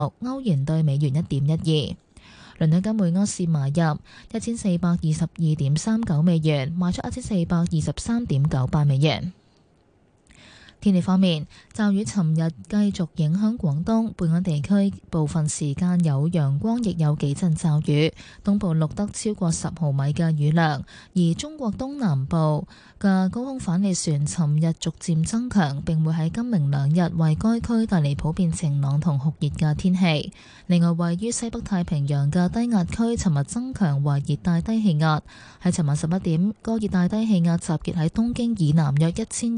歐元對美元 1.12。倫敦金每盎司買入1422.39美元，賣出1423.98美元。天氣方面，驟雨尋日繼續影響廣東，本港地區部分時間有陽光，亦有幾陣驟雨。東部錄得超過10毫米嘅雨量，而中國東南部嘅高空反氣旋尋日逐漸增強，並會喺今明兩日為該區帶嚟普遍晴朗同酷熱嘅天氣。另外，位於西北太平洋嘅低壓區尋日增強為熱帶低氣壓，喺尋晚11點，該熱帶低氣壓集結喺東京以南約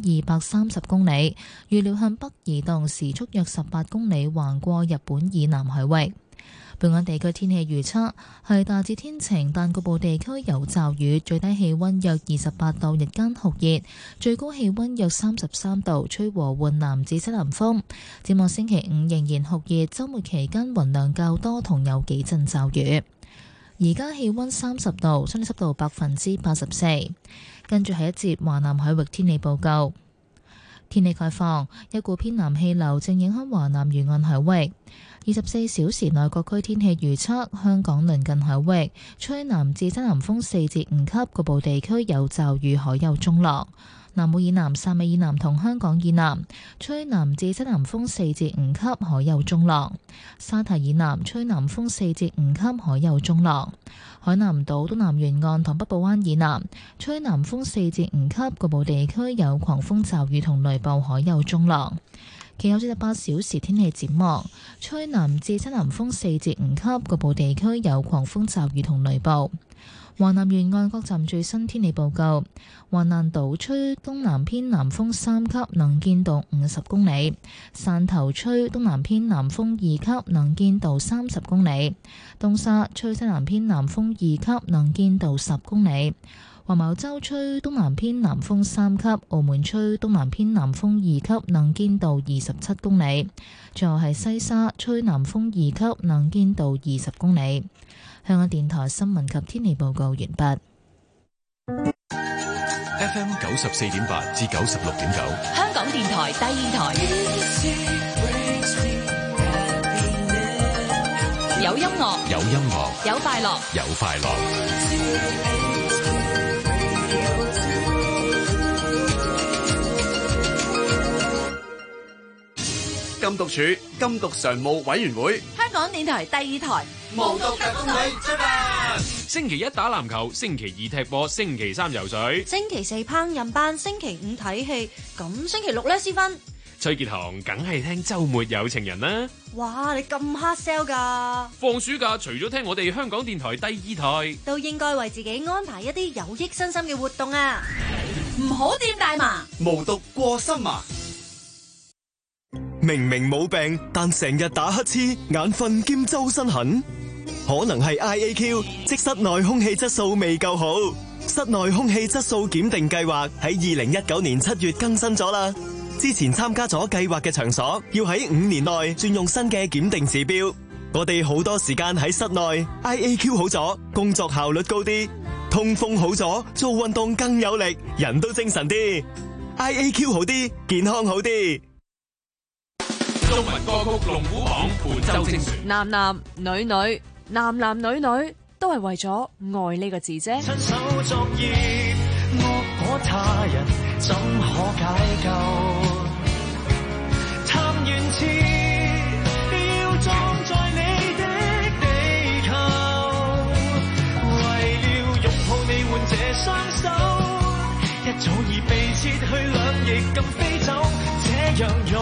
1230公里。預料向北移動，時速約18公里，橫過日本以南海域。本港地區天氣預測係大致天晴，但局部地區有驟雨，最低氣溫約28度，日間酷熱，最高氣溫約33度，吹和緩南至西南風。展望星期5仍然酷熱，週末期間雲量較多，同有幾陣驟雨。而家氣溫30度，相對濕度84%。跟住係一節華南海域天氣報告。天氣概況，一股偏南氣流正影響華南沿岸海域。24小時內各區天氣預測：香港鄰近海域吹南至西南風4至5級，局部地區有驟雨，海有中浪。南澳以南、汕尾以南同香港以南吹南至西南風4至5級，海有中浪。沙堤以南吹南風4至5級，海有中浪。海南島東南沿岸同北部灣以南吹南風4至5級，局部地區有狂風驟雨同雷暴，海有中浪。其後48小時天氣展望，吹南至西南風4至5級，局部地區有狂風驟雨同雷暴。華南沿岸各站最新天氣報告：華南島吹東南偏南風3級，能見度50公里；汕頭吹東南偏南風2級，能見度30公里；東沙吹西南偏南風2級，能見度10公里；黃茅洲吹東南偏南風3級，澳門吹東南偏南風2級，能見度27公里；最後係西沙吹南風2級，能見度20公里。香港電台新聞及天氣報告完畢。 FM 94.8至96.9， 香港電台第二台。有音樂， 有音樂， 有快樂， 有快樂。 禁毒處禁毒常務委員會， 香港電台第二台。 無毒特工隊出發！ 星期一打籃球，星期二踢波，星期三游水， 星期四烹飪班，星期五睇戲，咁星期六呢？思芬， 崔潔航梗係聽周末有情人啦！ 哇，你咁 hard sell 噶？ 放暑假除咗聽我哋香港電台第二台， 都應該為自己安排一啲有益身心嘅活動啊！唔好掂大麻， 無毒過心麻。 明明冇病，但成日打乞嗤、眼瞓兼周身痕，可能係 IAQ， 即室內空氣質素未夠好。室內空氣質素檢定計劃喺2019年7月更新咗啦。之前參加咗計劃嘅場所，要喺5年內轉用新嘅檢定指標。我哋好多時間喺室內 ，IAQ 好咗，工作效率高啲；通風好咗，做運動更有力，人都精神啲。IAQ 好啲，健康好啲。 中文歌曲龍虎榜本周精選， 男男女女，男男女女都係為咗愛呢個字啫。 親手作業，惡果他人怎可解救？貪怨痴要撞在你的地球，為了擁抱你換這雙手，一早已被切去兩翼咁飛走，這樣勇。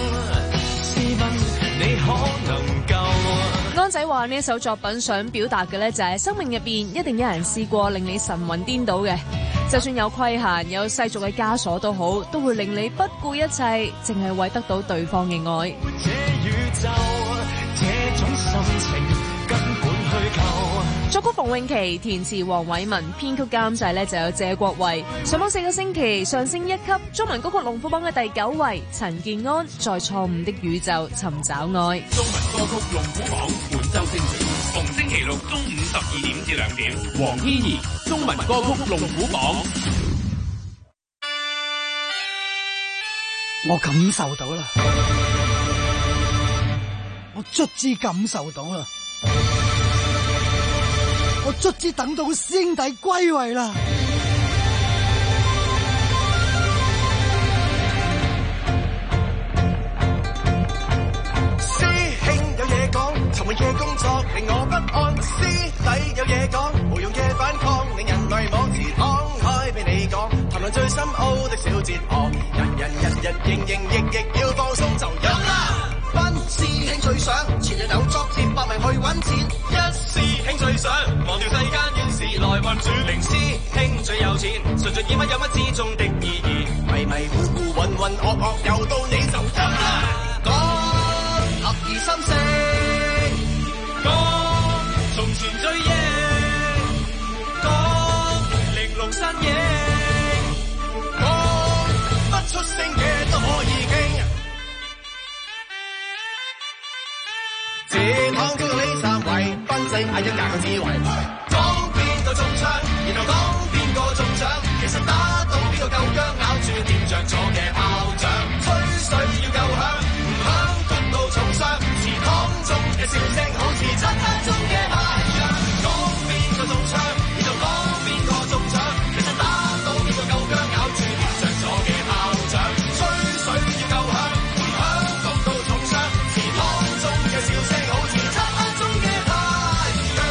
安仔話呢一首作品想表達嘅呢，就係生命入邊一定有人試過令你神魂顛倒嘅，就算有規限有世俗嘅枷鎖都好，都會令你不顧一切，淨係為得到對方嘅愛。這宇宙這種心情根本虛構。作曲馮詠琪，填詞黃偉文，編曲監製呢就有謝國衛。上榜4個星期，上升1級，中文歌曲龍虎榜嘅第9位，陳健安在錯誤的宇宙尋找愛。 中文歌曲龍虎榜本周精選，逢星期六中午12點至2點，黃天怡中文歌曲龍虎榜。 我感受到啦， 我卒之感受到啦，我卒之等到師兄弟歸位啦。 師兄有嘢講，尋日嘅工作令我不安。師弟有嘢講，無用嘅反抗令人淚網池敞開俾你講，談論最深奧的小哲學，人日日營營役役要放鬆就飲啦。班師兄最想前日有作戰搏命去揾錢，一師兄最想忘掉世間怨事來運轉，零師兄最有錢，純粹以乜有乜之中的意義，迷迷糊糊渾渾噩噩又到你就飲啦。講合而心聲，講從前最英，講玲瓏身影，講不出聲嘅都可以傾。這趟中到呢三位，分析下一格嘅智慧，講邊個中槍，然後講邊個中獎，其實打到邊個夠薑，咬住掂着咗嘅炮仗，吹水要夠響，唔響焗到重傷，祠堂中嘅笑聲好似漆黑中嘅太陽，講邊個中槍，然後講邊個中獎，其實打到邊個夠薑，咬住掂着咗嘅炮仗，吹水要夠響，唔響焗到重傷，祠堂中嘅笑聲好似漆黑中嘅太陽。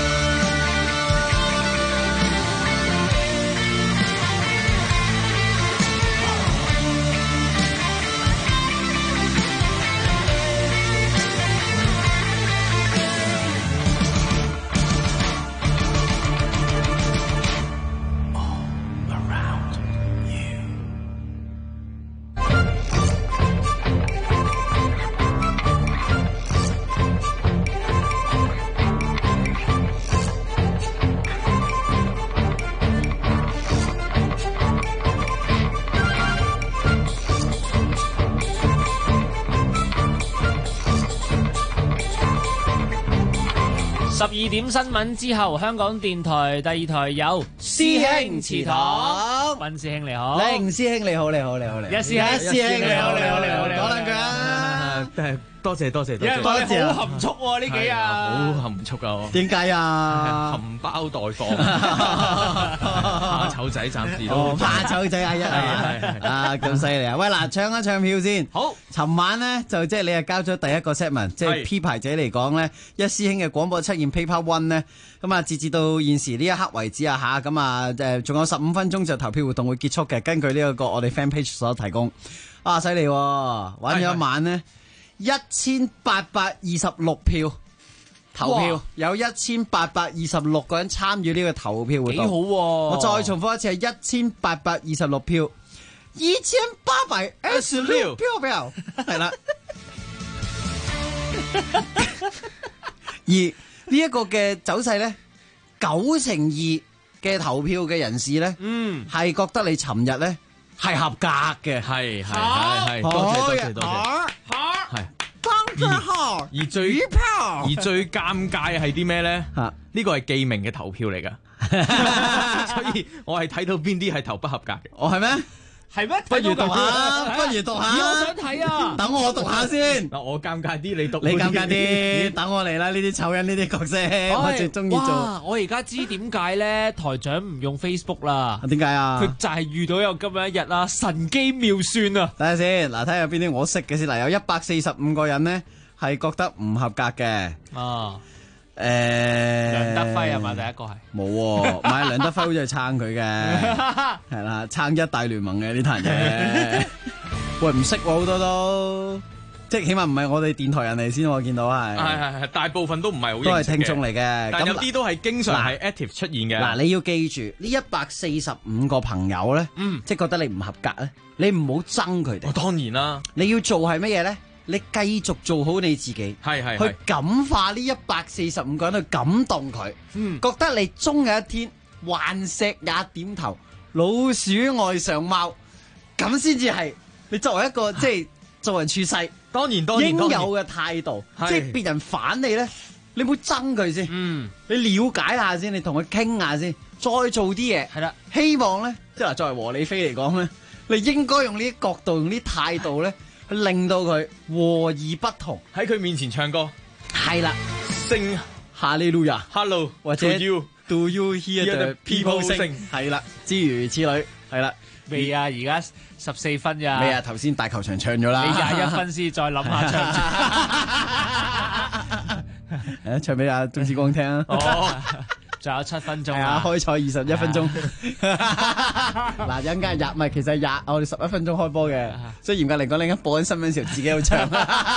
12點新聞之後，香港電台第二台有師兄祠堂，溫師兄你好， 凌師兄你好，你好，你好，你好， 一師兄你好，你好，你好， 講兩句啊！ 多謝多謝多謝， 多謝，好含蓄喎呢幾日， 好含蓄啊！ 點解啊？ 含苞待放，怕醜仔暫時都怕醜仔啊咁犀利啊！喂嗱，唱一唱票先。好，尋晚咧就即係你係交咗第一個 set 文，即係 P 牌仔嚟講咧，一師兄嘅廣播測驗 Paper One 咧，咁啊截至到現時呢一刻為止啊嚇，咁啊仲有15分鐘就投票活動會結束嘅，根據呢一個我哋 fan page 所提供。啊，犀利喎！玩咗一晚咧。1826票投票，有1826個人參與呢個投票活動， 幾好喎！ 我再重複一次，係1826票，1826票，係啦。而呢一個嘅走勢咧，92%嘅投票嘅人士咧，係覺得你尋日咧係合格嘅， 係，多謝。而最尷尬係啲咩咧？呢個係記名嘅投票嚟噶，所以我係睇到邊啲係投不合格嘅。 哦，係咩？ 係咩？ 不如讀下，不如讀下。 我想睇啊！ 等我讀下先。 嗱，我尷尬啲，你讀。 你尷尬啲，等我嚟啦！呢啲醜人，呢啲角色，我最中意做。 哇！我而家知點解咧，台長唔用 Facebook 啦。 點解啊？ 佢就係遇到有咁樣一日啦，神機妙算啊！ 睇下先，嗱，睇下邊啲我識嘅先。嗱，有145個人咧係覺得唔合格嘅。 啊。梁德輝係嘛？第一個係冇，唔係梁德輝好似係撐佢嘅，係啦，撐一大聯盟嘅呢壇嘢。喂，唔識好多都，即係起碼唔係我哋電台人嚟先，我見到係大部分都唔係好認識嘅， 都係聽眾嚟嘅， 但有啲都係經常係 active 出現嘅。 嗱，你要記住呢145個朋友咧，即係覺得你唔合格咧，你唔好憎佢哋。 當然啦， 你要做係乜嘢咧？你繼續做好你自己， 係去感化呢145個人，去感動佢，覺得你終有一天頑石也點頭，老鼠愛上貓，咁先至係你作為一個即係做人處世， 當然應有嘅態度。即係別人反你咧，你唔好憎佢先，你了解下先，你同佢傾下先，再做啲嘢。係啦，希望咧，即係作為和理非嚟講咧，你應該用呢啲角度，用呢啲態度咧。 令到佢和而不同， 喺佢面前唱歌， 係啦， 聲哈利路亞 Hello 或者 Do you hear the people sing？ 係啦，諸如此類，係啦。 未啊，而家14分咋？ 未啊，頭先大球場唱咗啦。 你21分先再諗下唱唔唱？ 唱俾阿鍾志光聽啊！ 哦，仲有7分鐘啊！開賽21分鐘。嗱，陣間唔係，其實我哋11分鐘開波嘅，所以嚴格嚟講，你而家播緊新聞時候自己喺度唱。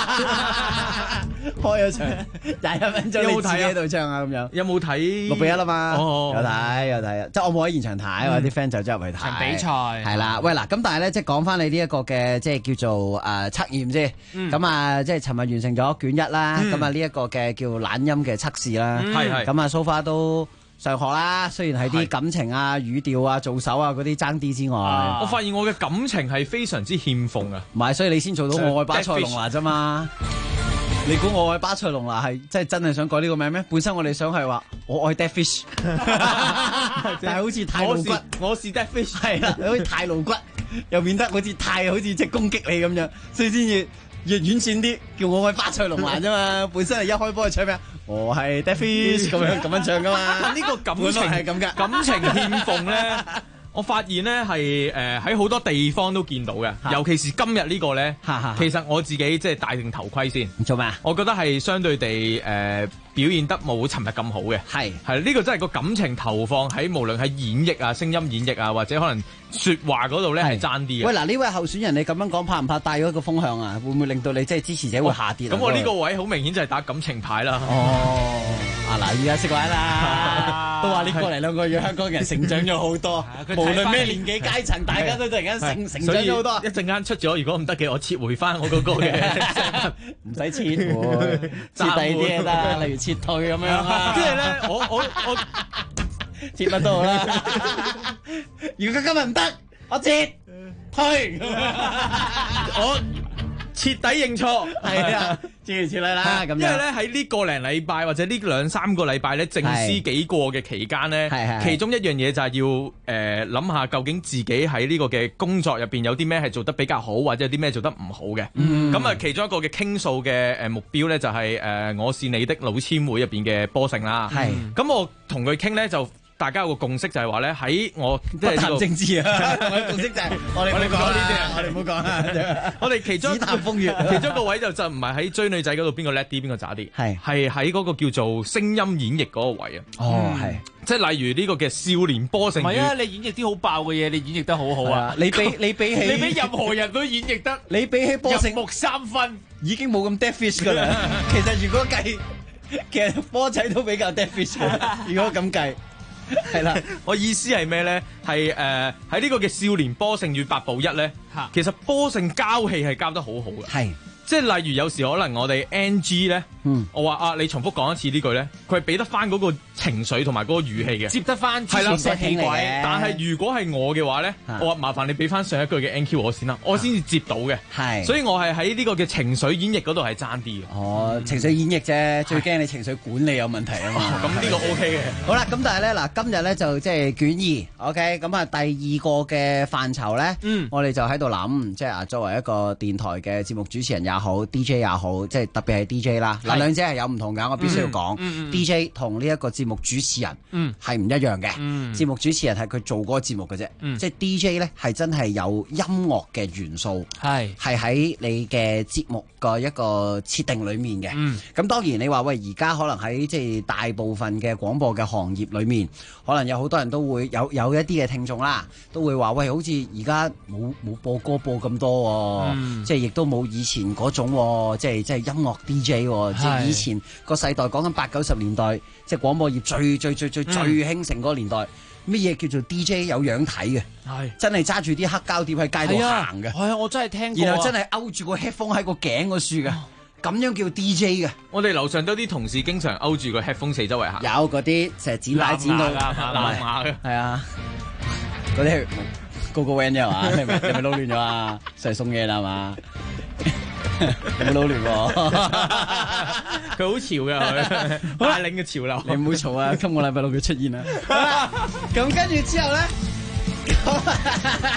開咗場21分鐘，你自己喺度唱啊咁樣。 有冇睇 6-1啦嘛？有睇，即係我冇喺現場睇，我啲 friend 就走入去睇場比賽。 係啦，喂嗱，咁但係咧，即係講翻你呢一個嘅即係叫做測驗先。咁啊，即係尋日完成咗卷1啦，咁啊呢一個嘅叫懶音嘅測試啦。 係咁啊，so far都上學啦，雖然係啲感情啊、語調啊、做手啊嗰啲爭啲之外， 我發現我嘅感情係非常之欠奉啊！ 唔係，所以你先做到我愛巴塞隆拿啫嘛。你估我愛巴塞隆拿係真係想改呢個名咩？本身我哋想係話我愛 dead fish， 但係好似太露骨， 我是 dead fish， 係啦，好似太露骨，又變得好似即係攻擊你咁樣，所以先至越婉轉啲，叫我愛巴塞隆拿啫嘛。本身係一開波係唱咩？我係 dead fish 咁樣唱噶嘛。 呢個感情係咁噶， 感情欠奉咧。我發現咧係喺好多地方都見到嘅，尤其是今日呢個咧，其實我自己即係戴定頭盔先。 做咩啊？ 我覺得係相對地表現得冇尋日咁好嘅。係呢個真係個感情投放喺無論喺演繹啊、聲音演繹啊，或者可能説話嗰度咧係爭啲嘅。 喂嗱，呢位候選人你咁樣講怕唔怕帶咗一個風向啊？會唔會令到你即係支持者會下跌啊？ 咁我呢個位好明顯就係打感情牌啦。 哦，嗱，而家識玩啦，都話你過嚟2個月，香港人成長咗好多，無論咩年紀階層，大家都突然間成長咗好多。 一陣間出咗，如果唔得嘅，我撤回翻我嗰個嘅， 唔使撤回，撤第二啲嘢得，例如撤退咁樣啦。 即係咧，我撤乜都好啦。如果今日唔得，我撤退， 我徹底認錯， 係啊，諸如此類啦。咁因為咧喺呢個零禮拜或者呢2-3個禮拜咧，靜思幾過嘅期間咧，其中一樣嘢就係要諗下究竟自己喺呢個嘅工作入邊有啲咩係做得比較好，或者有啲咩做得唔好嘅。咁啊，其中一個嘅傾訴嘅目標咧就係我是你的老千會入邊嘅波勝啦。咁我同佢傾咧就。大家有個共識就係話咧，喺我即係談政治啊！我嘅共識就係我哋唔好講呢啲，我哋唔好講啦。 我哋其中只談風月， 其中一個位就唔係喺追女仔嗰度邊個叻啲，邊個渣啲，係喺嗰個叫做聲音演繹嗰個位啊。 哦，係， 即係例如呢個嘅少年波勝。 唔係啊，你演繹啲好爆嘅嘢，你演繹得好好啊！ 你比起任何人都演繹得， 你比起波勝入木3分， 已經冇咁 dead fish 噶啦。其實如果計，其實波仔都比較 dead fish。如果咁計。係啦， 我意思係咩咧？係喺呢個嘅少年波勝與8步1咧，其實波勝交戲係交得好好嘅。 係， 即係例如有時可能我哋 NG 咧，我話你重複講一次呢句咧，佢係俾得翻嗰個情緒同埋嗰個語氣嘅， 接得翻係啦， 氣軌。 但係如果係我嘅話咧，我話麻煩你俾翻上一句嘅 NQ 我先啦，我先至接到嘅。係，所以我係喺呢個嘅情緒演繹嗰度係爭啲嘅。 哦，情緒演繹啫，最驚你情緒管理有問題啊嘛。 咁呢個 OK 嘅。 好啦，咁但係咧嗱，今日咧就即係卷2 ，OK，咁啊第2個嘅範疇咧，我哋就喺度諗，即係啊作為一個電台嘅節目主持人也好 ，DJ 也好，即係特別係 DJ 啦，嗱兩者係有唔同㗎，我必須要講，DJ 同呢一個節目主持人係唔一樣嘅，節目主持人係佢做嗰個節目嘅啫，即係 DJ 咧係真係有音樂嘅元素，係喺你嘅節目個一個設定裡面嘅，咁當然你話喂而家可能喺即係大部分嘅廣播嘅行業裏面，可能有好多人都會有一啲嘅聽眾啦，都會話喂，好似而家冇播歌播咁多，即係亦都冇以前嗰種，即係音樂 DJ，即係以前個世代講緊80-90年代，即係廣播業最興盛嗰個年代，乜嘢叫做 DJ 有樣睇嘅，係真係揸住啲黑膠碟喺街度行嘅， 係啊，我真係聽過， 然後真係勾住個 headphone 喺個頸嗰處嘅。咁樣叫 DJ 嘅， 我哋樓上都有啲同事經常勾住個 headphone 四周圍行， 有嗰啲成日剪帶剪到藍牙嘅， 係啊，嗰啲高個 van 啫係嘛？你咪撈亂咗啊？上嚟送嘢啦係嘛？有冇撈亂喎？ 佢好潮嘅，帶領嘅潮流。 你唔好嘈啊！今個禮拜六佢出現啦。咁跟住之後咧。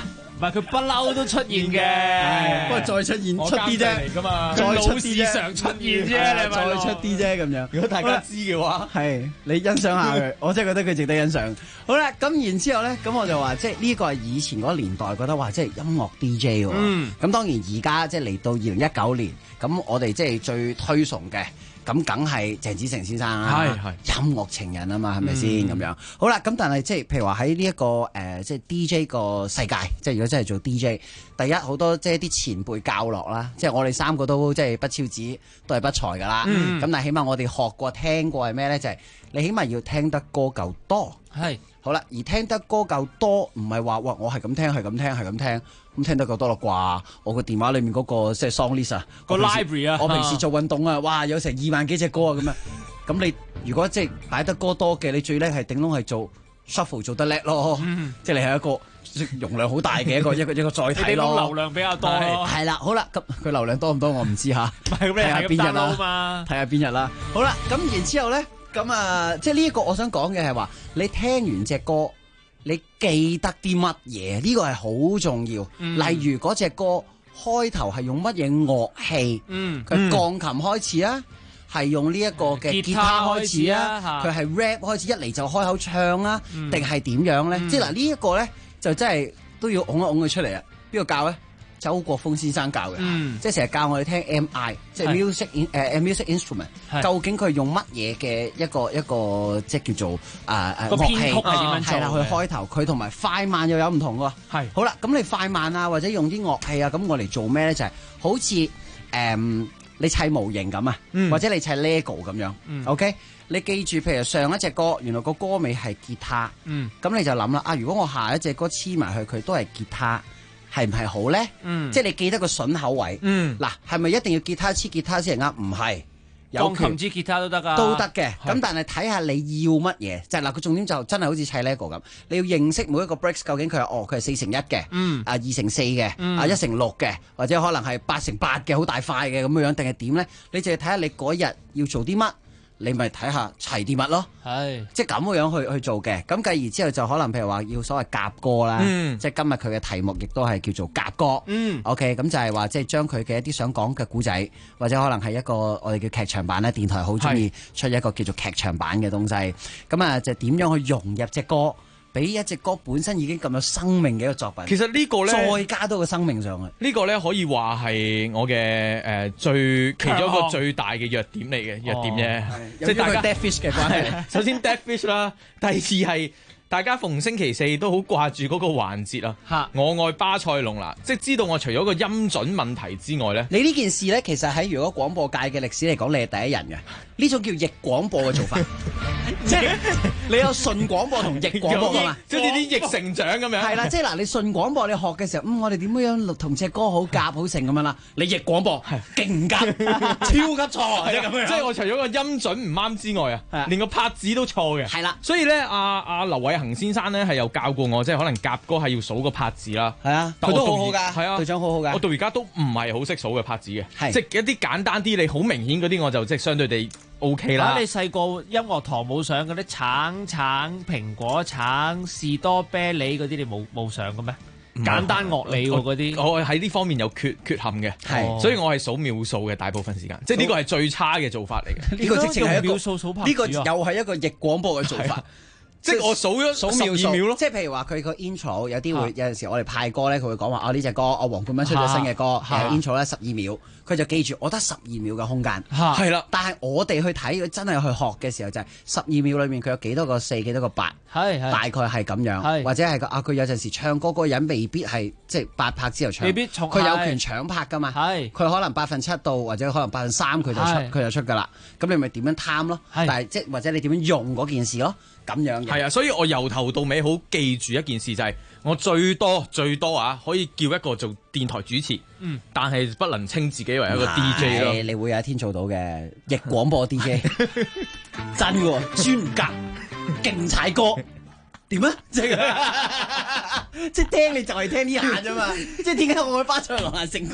係佢不嬲都出現嘅， 不過再出現出啲啫嚟㗎嘛， 再出啲啫， 常出現啫，你咪再出啲啫咁樣。 如果大家知嘅話， 係你欣賞下佢，我真係覺得佢值得欣賞。好啦，咁然之後咧，咁我就話即係呢個係以前嗰個年代覺得話即係音樂 DJ 喎。咁當然而家即係嚟到2019年，咁我哋即係最推崇嘅。咁梗係鄭子誠先生啦，音樂情人啊嘛，係咪先咁樣？好啦，咁但係即係譬如話喺呢一個即係 DJ 個世界，即係如果真係做 DJ，第一好多即係啲前輩教落啦，即係我哋三個都即係不超子，都係不才噶啦。咁但係起碼我哋學過聽過係咩咧？就係你起碼要聽得歌夠多。係好啦，而聽得歌夠多，唔係話哇我係咁聽係咁聽係咁聽。咁聽得夠多啦啩？我個電話裏面嗰個即係 song list 啊， 個 library 啊， 我平時做運動啊，哇有成2萬幾隻歌啊咁樣。咁你如果即係擺得歌多嘅，你最叻係頂籠係做 shuffle 做得叻咯。即係你係一個容量好大嘅一個載體咯。 流量比較多咯。 係啦，好啦，咁佢流量多唔多我唔知嚇。睇下邊日啦，睇下邊日啦。好啦，咁然之後咧，咁啊，即係呢一個我想講嘅係話，你聽完隻歌。你記得啲乜嘢？呢個係好重要。例如嗰隻歌開頭係用乜嘢樂器？佢鋼琴開始啊，係用呢一個嘅吉他開始啊，佢係 rap 開始，一嚟就開口唱啊，定係點樣咧？即係嗱呢一個咧，就真係都要拱一拱佢出嚟啊！邊個教咧？周國峰先生教嘅，即係成日教我哋聽 MI， 即係 music instrument。究竟佢用乜嘢嘅一個即係叫做個編曲係點樣做？ 係啦，佢開頭佢同埋快慢又有唔同喎。係好啦，咁你快慢啊，或者用啲樂器啊，咁我嚟做咩咧？就係好似你砌模型咁啊，或者你砌 Lego 咁樣。OK，你記住，譬如上一隻歌，原來個歌尾係吉他。咁你就諗啦，啊，如果我下一隻歌黐埋去，佢都係吉他。係唔係好咧？即係你記得個筍口位。嗱，係咪一定要吉他黐吉他先係啱？唔係， 鋼琴支吉他都得㗎。 都得嘅。咁但係睇下你要乜嘢。就係嗱，個重點就真係好似砌 Lego 咁，你要認識每一個 bricks 究竟佢係佢係4×1嘅，2×4嘅，1×6嘅，或者可能係8×8嘅，好大塊嘅咁樣，定係點咧？你就係睇下你嗰日要做啲乜。你咪睇下齊啲乜咯，即係咁樣去做嘅。咁繼而之後就可能譬如話要所謂夾歌啦，即係今日佢嘅題目亦都係叫做夾歌。OK，咁就係話即係將佢嘅一啲想講嘅故仔，或者可能係一個我哋叫劇場版咧，電台好中意出一個叫做劇場版嘅東西。咁啊，就點樣去融入隻歌？俾一隻歌本身已經咁有生命嘅一個作品， 其實呢個咧再加多個生命上去， 呢個咧可以話係我嘅其中一個最大嘅弱點嚟嘅弱點啫， 即係大家 dead fish 嘅關係。 首先 dead fish 啦，第二係大家逢星期四都好掛住嗰個環節啊！我愛巴塞隆拿，即係知道我除咗個音準問題之外咧， 你呢件事咧，其實喺如果廣播界嘅歷史嚟講，你係第一人嘅。呢種叫逆廣播嘅做法，即係你有順廣播同逆廣播啊嘛， 即係啲逆成長咁樣。 係啦，即係嗱，你順廣播你學嘅時候，我哋點樣同隻歌好夾好成咁樣啦？你逆廣播勁唔夾，超級錯，即係咁樣。 即係我除咗個音準唔啱之外啊，連個拍子都錯嘅。 係啦， 所以咧，阿劉偉恒先生咧係有教過我，即係可能夾歌係要數個拍子啦。 係啊，佢都好好㗎， 係啊， 隊長好好㗎。 我到而家都唔係好識數嘅拍子嘅，即係一啲簡單啲，你好明顯嗰啲我就即係相對地 OK 啦。 你細個音樂堂冇上嗰啲橙、蘋果、橙、士多啤梨嗰啲，你冇上嘅咩？簡單樂理喎嗰啲， 我喺呢方面有缺陷嘅，所以我係數秒數嘅大部分時間，即係呢個係最差嘅做法嚟嘅。 呢個直情係一個秒數數拍子， 呢個又係一個逆廣播嘅做法。 即係我數咗12秒咯， 即係譬如話佢個 intro 有啲會有陣時我哋派歌咧，佢會講話呢隻歌黃冠斌出咗新嘅歌，intro 咧12秒，佢就記住我得12秒嘅空間， 係啦。 但係我哋去睇，真係去學嘅時候就係12秒裏面佢有幾多個4，幾多個8，大概係咁樣，或者係佢有陣時唱歌嗰個人未必係即係8拍之後唱， 未必佢有權搶拍㗎嘛，佢可能7%到或者可能3%佢就出㗎啦，咁你咪點樣貪咯？但係即係或者你點樣用嗰件事咯？咁樣係啊，所以我由頭到尾好記住一件事，就係我最多啊，可以叫一個做電台主持，但係不能稱自己為一個 DJ 咯。 你會有一天做到嘅，逆廣播 DJ， 真嘅專格勁踩歌，點啊？即係聽你就係聽呢下啫嘛，即係點解我會巴塞羅那成功啫？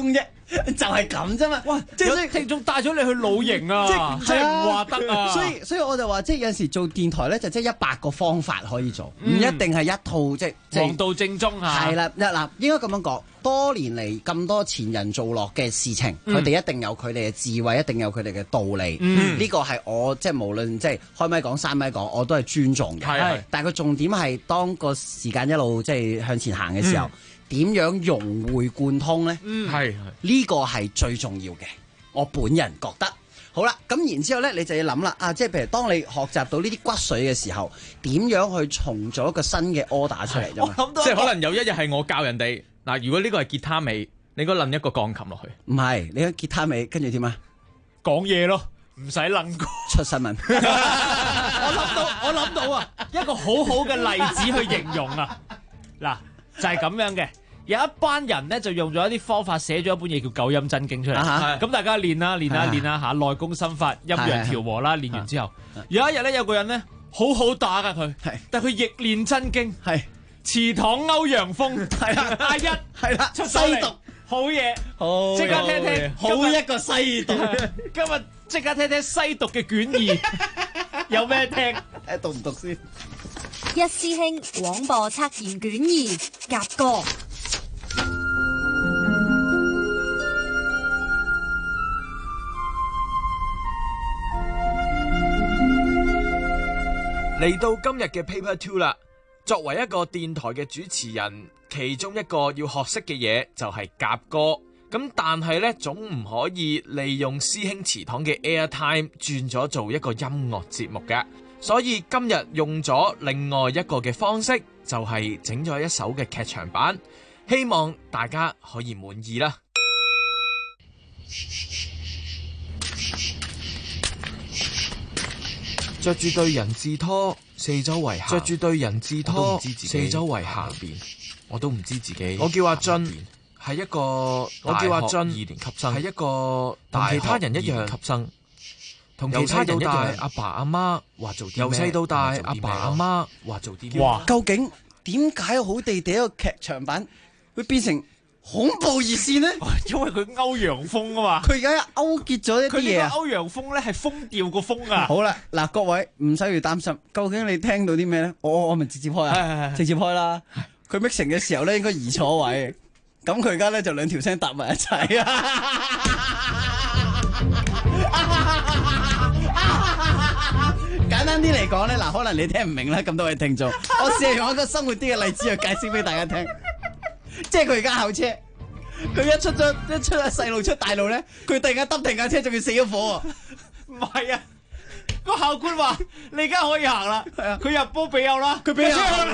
就係咁啫嘛。 哇！即係聽眾帶咗你去露營啊，即係唔話得啊。 所以我就話，即係有陣時做電台咧，就即係100個方法可以做，唔一定係一套即係王道正宗嚇。 係啦，嗱，應該咁樣講。多年嚟咁多前人做落嘅事情，佢哋一定有佢哋嘅智慧，一定有佢哋嘅道理。呢個係我即係無論即係開咪講、閂咪講，我都係尊重嘅。但係個重點係當個時間一路即係向前行嘅時候，點樣融會貫通呢？係呢個係最重要嘅。我本人覺得。好啦，咁然之後咧，你就要諗啦，即係譬如當你學習到呢啲骨髓嘅時候，點樣去重做一個新嘅 order 出嚟啫嘛？ 即係可能有一日係我教人哋嗱，如果呢個係吉他尾，你應該攆一個鋼琴落去。 唔係，你個吉他尾跟住點啊？ 講嘢咯，唔使攆歌。 出新聞。 我諗到啊，一個好好嘅例子去形容啊，嗱就係咁樣嘅。有一班人咧就用咗一啲方法寫咗一本嘢叫《九陰真經》出嚟，咁大家練啦嚇，內功心法、陰陽調和啦，練完之後，有一日咧有個人咧好好打㗎佢，但佢逆練真經，祠堂歐陽鋒，阿一係啦出西毒，好嘢，即刻聽聽， 好一個西毒， 今日即刻聽聽西毒嘅卷二，有咩聽？ 讀唔讀先？ 一師兄廣播測驗卷二夾歌。 嚟到今日嘅 Paper 2啦，作為一個電台嘅主持人，其中一個要學識嘅嘢就係夾歌。咁但係呢，總唔可以利用師兄祠堂嘅 Airtime 轉咗做一個音樂節目嘅，所以今日用咗另外一個嘅方式，就係整咗一首嘅劇場版，希望大家可以滿意啦。着住對人字拖，四周圍行。着住對人字拖，四周圍行邊，我都唔知自己。我叫阿俊，係一個我叫阿俊，2年級生，係一個同其他人一樣級生，同其他人一樣。阿爸阿媽話做啲咩？由細到大，阿爸阿媽話做啲咩？ 哇！究竟點解好地地一個劇場版會變成恐怖熱線呢？ 因為佢歐陽鋒啊嘛， 佢而家勾結咗一啲嘢啊！ 歐陽鋒咧係瘋調個瘋啊！ 好啦，嗱，各位唔使要擔心，究竟你聽到啲咩咧？我咪直接開啊，直接開啦！佢 mixing 嘅時候咧，應該移錯位，咁佢而家咧就兩條聲搭埋一齊啊！簡單啲嚟講咧，嗱，可能你聽唔明啦，咁多位聽眾，我試下用一個生活啲嘅例子去解釋俾大家聽。即係佢而家考車，佢一出細路出大路咧，佢突然間揼停架車，仲要死咗火啊！ 唔係啊，個校官話你而家可以行啦，佢入波俾油啦， 佢俾油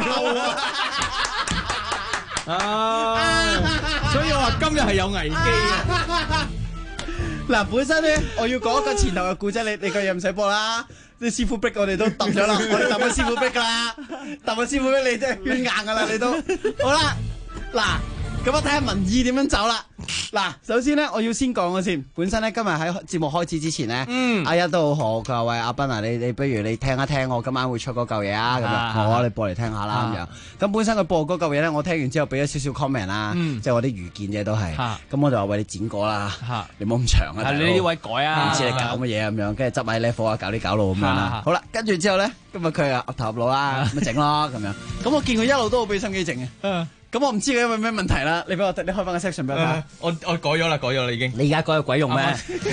所以我話今日係有危機啊！ 嗱，本身咧我要講一個前頭嘅故仔，你個嘢唔使播啦。啲師傅逼我哋都揼咗啦，我哋揼咗師傅逼噶啦，揼咗師傅逼你真係圈硬噶啦，你都好啦。嗱，咁我睇下民意點樣走啦。嗱，首先咧，我要先講咗先。本身咧，今日喺節目開始之前咧，阿一都好好，佢話喂阿斌啊，你不如你聽一聽我今晚會出嗰嚿嘢啊，咁樣，好，你播嚟聽下啦咁樣。咁本身佢播嗰嚿嘢咧，我聽完之後俾咗少少 comment 啦，即係我啲愚見嘅都係。咁我就話喂，你剪過啦，你冇咁長啊。 你呢位改啊， 唔知你搞乜嘢咁樣，跟住執埋 level 啊，搞啲搞路咁樣啦。好啦，跟住之後咧，今日佢啊岌頭岌腦啦，咁咪整咯咁樣。咁我見佢一路都好俾心機整嘅。咁我唔知佢因為咩問題啦，你開翻個 section 俾我睇。 我改咗啦已經。 你而家改有鬼用咩？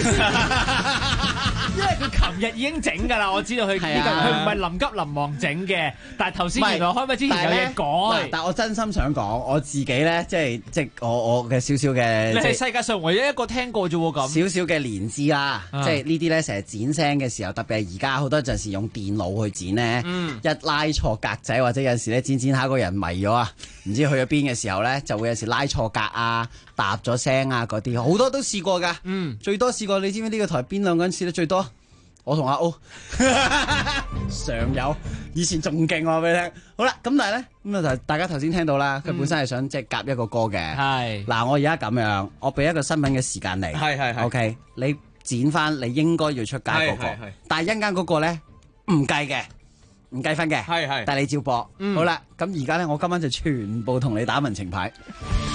因為佢琴日已經整㗎啦，我知道佢佢唔係臨急臨忙整嘅，但係頭先原來開咪之前有嘢改。 但我真心想講，我自己咧，即係我嘅少少嘅。 你係世界上唯一一個聽過啫喎，咁少少嘅連枝啦，即係呢啲咧成日剪聲嘅時候，特別係而家好多陣時用電腦去剪咧，一拉錯格仔或者有陣時咧剪下個人迷咗啊，唔知去咗邊嘅時候咧，就會有時拉錯格啊、搭咗聲啊嗰啲，好多都試過㗎。最多試過，你知唔知呢個台邊兩個人試得最多？我同阿 O 常有，以前仲勁我話俾你聽。好啦，咁但係咧，咁啊大家頭先聽到啦，佢本身係想即係夾一個歌嘅。係嗱，我而家咁樣，我俾一個新聞嘅時間嚟。係。OK，你剪翻你應該要出街嗰個，但係一陣間嗰個咧唔計嘅。唔計分嘅，但係你照播。好啦，咁而家咧，我今晚就全部同你打民情牌。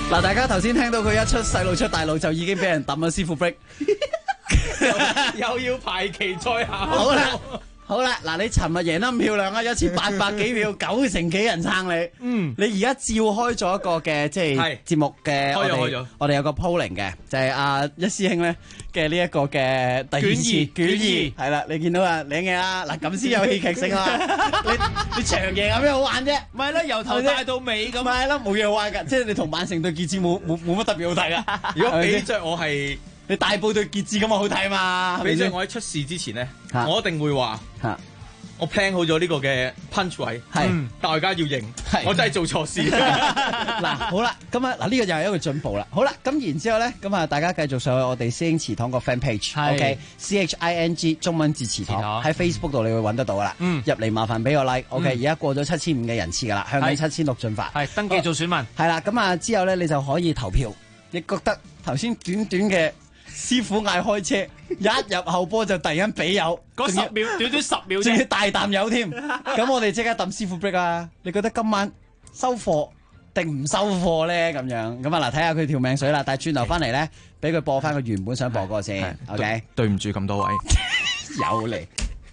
嗱，大家頭先聽到佢一出細路出大路就已經俾人抌咗師傅 break， 又要排期再考。 好啦，嗱，你尋日贏得咁漂亮啊，1800幾票，9成幾人撐你。你而家召開咗一個嘅即係節目嘅，我哋有個 polling 嘅，就係阿一師兄咧嘅呢一個嘅第二卷二係啦，你見到啊，領嘢啦，嗱咁先有戲劇性啊！你長贏有咩好玩啫？ 唔係啦，由頭帶到尾咁。 咪係啦，冇嘢好玩㗎，即係你同曼城對傑志冇乜特別好睇㗎。 如果比着我係。 你大埔對傑志咁啊好睇嘛？ 比著我喺出事之前咧，我一定會話，我 plan 好咗呢個嘅 punch 位，大家要認，我真係做錯事。 嗱，好啦，咁啊嗱呢個就係一個進步啦。好啦，咁然之後咧，咁啊大家繼續上去我哋師兄祠堂個 fan page，OK， CHING 中文字祠堂喺 Facebook 度你會揾得到噶啦。入嚟麻煩俾個 like，OK， 而家過咗7500嘅人次噶啦，向緊7006進發， 係登記做選民。係啦，咁啊之後咧你就可以投票。你覺得頭先短嘅？師傅嗌開車，一入後波就突然間俾油， 嗰10秒，短短10秒啫， 仲要大啖油添。咁我哋即刻抌師傅 break 啊！你覺得今晚收貨定唔收貨咧？咁樣咁啊嗱，睇下佢條命水啦。但係轉頭翻嚟咧，俾佢播翻佢原本想播歌先。OK， 對唔住咁多位， 有嚟。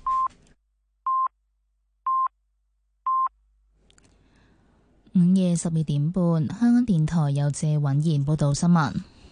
午夜12點半，香港電台由謝允賢報道新聞。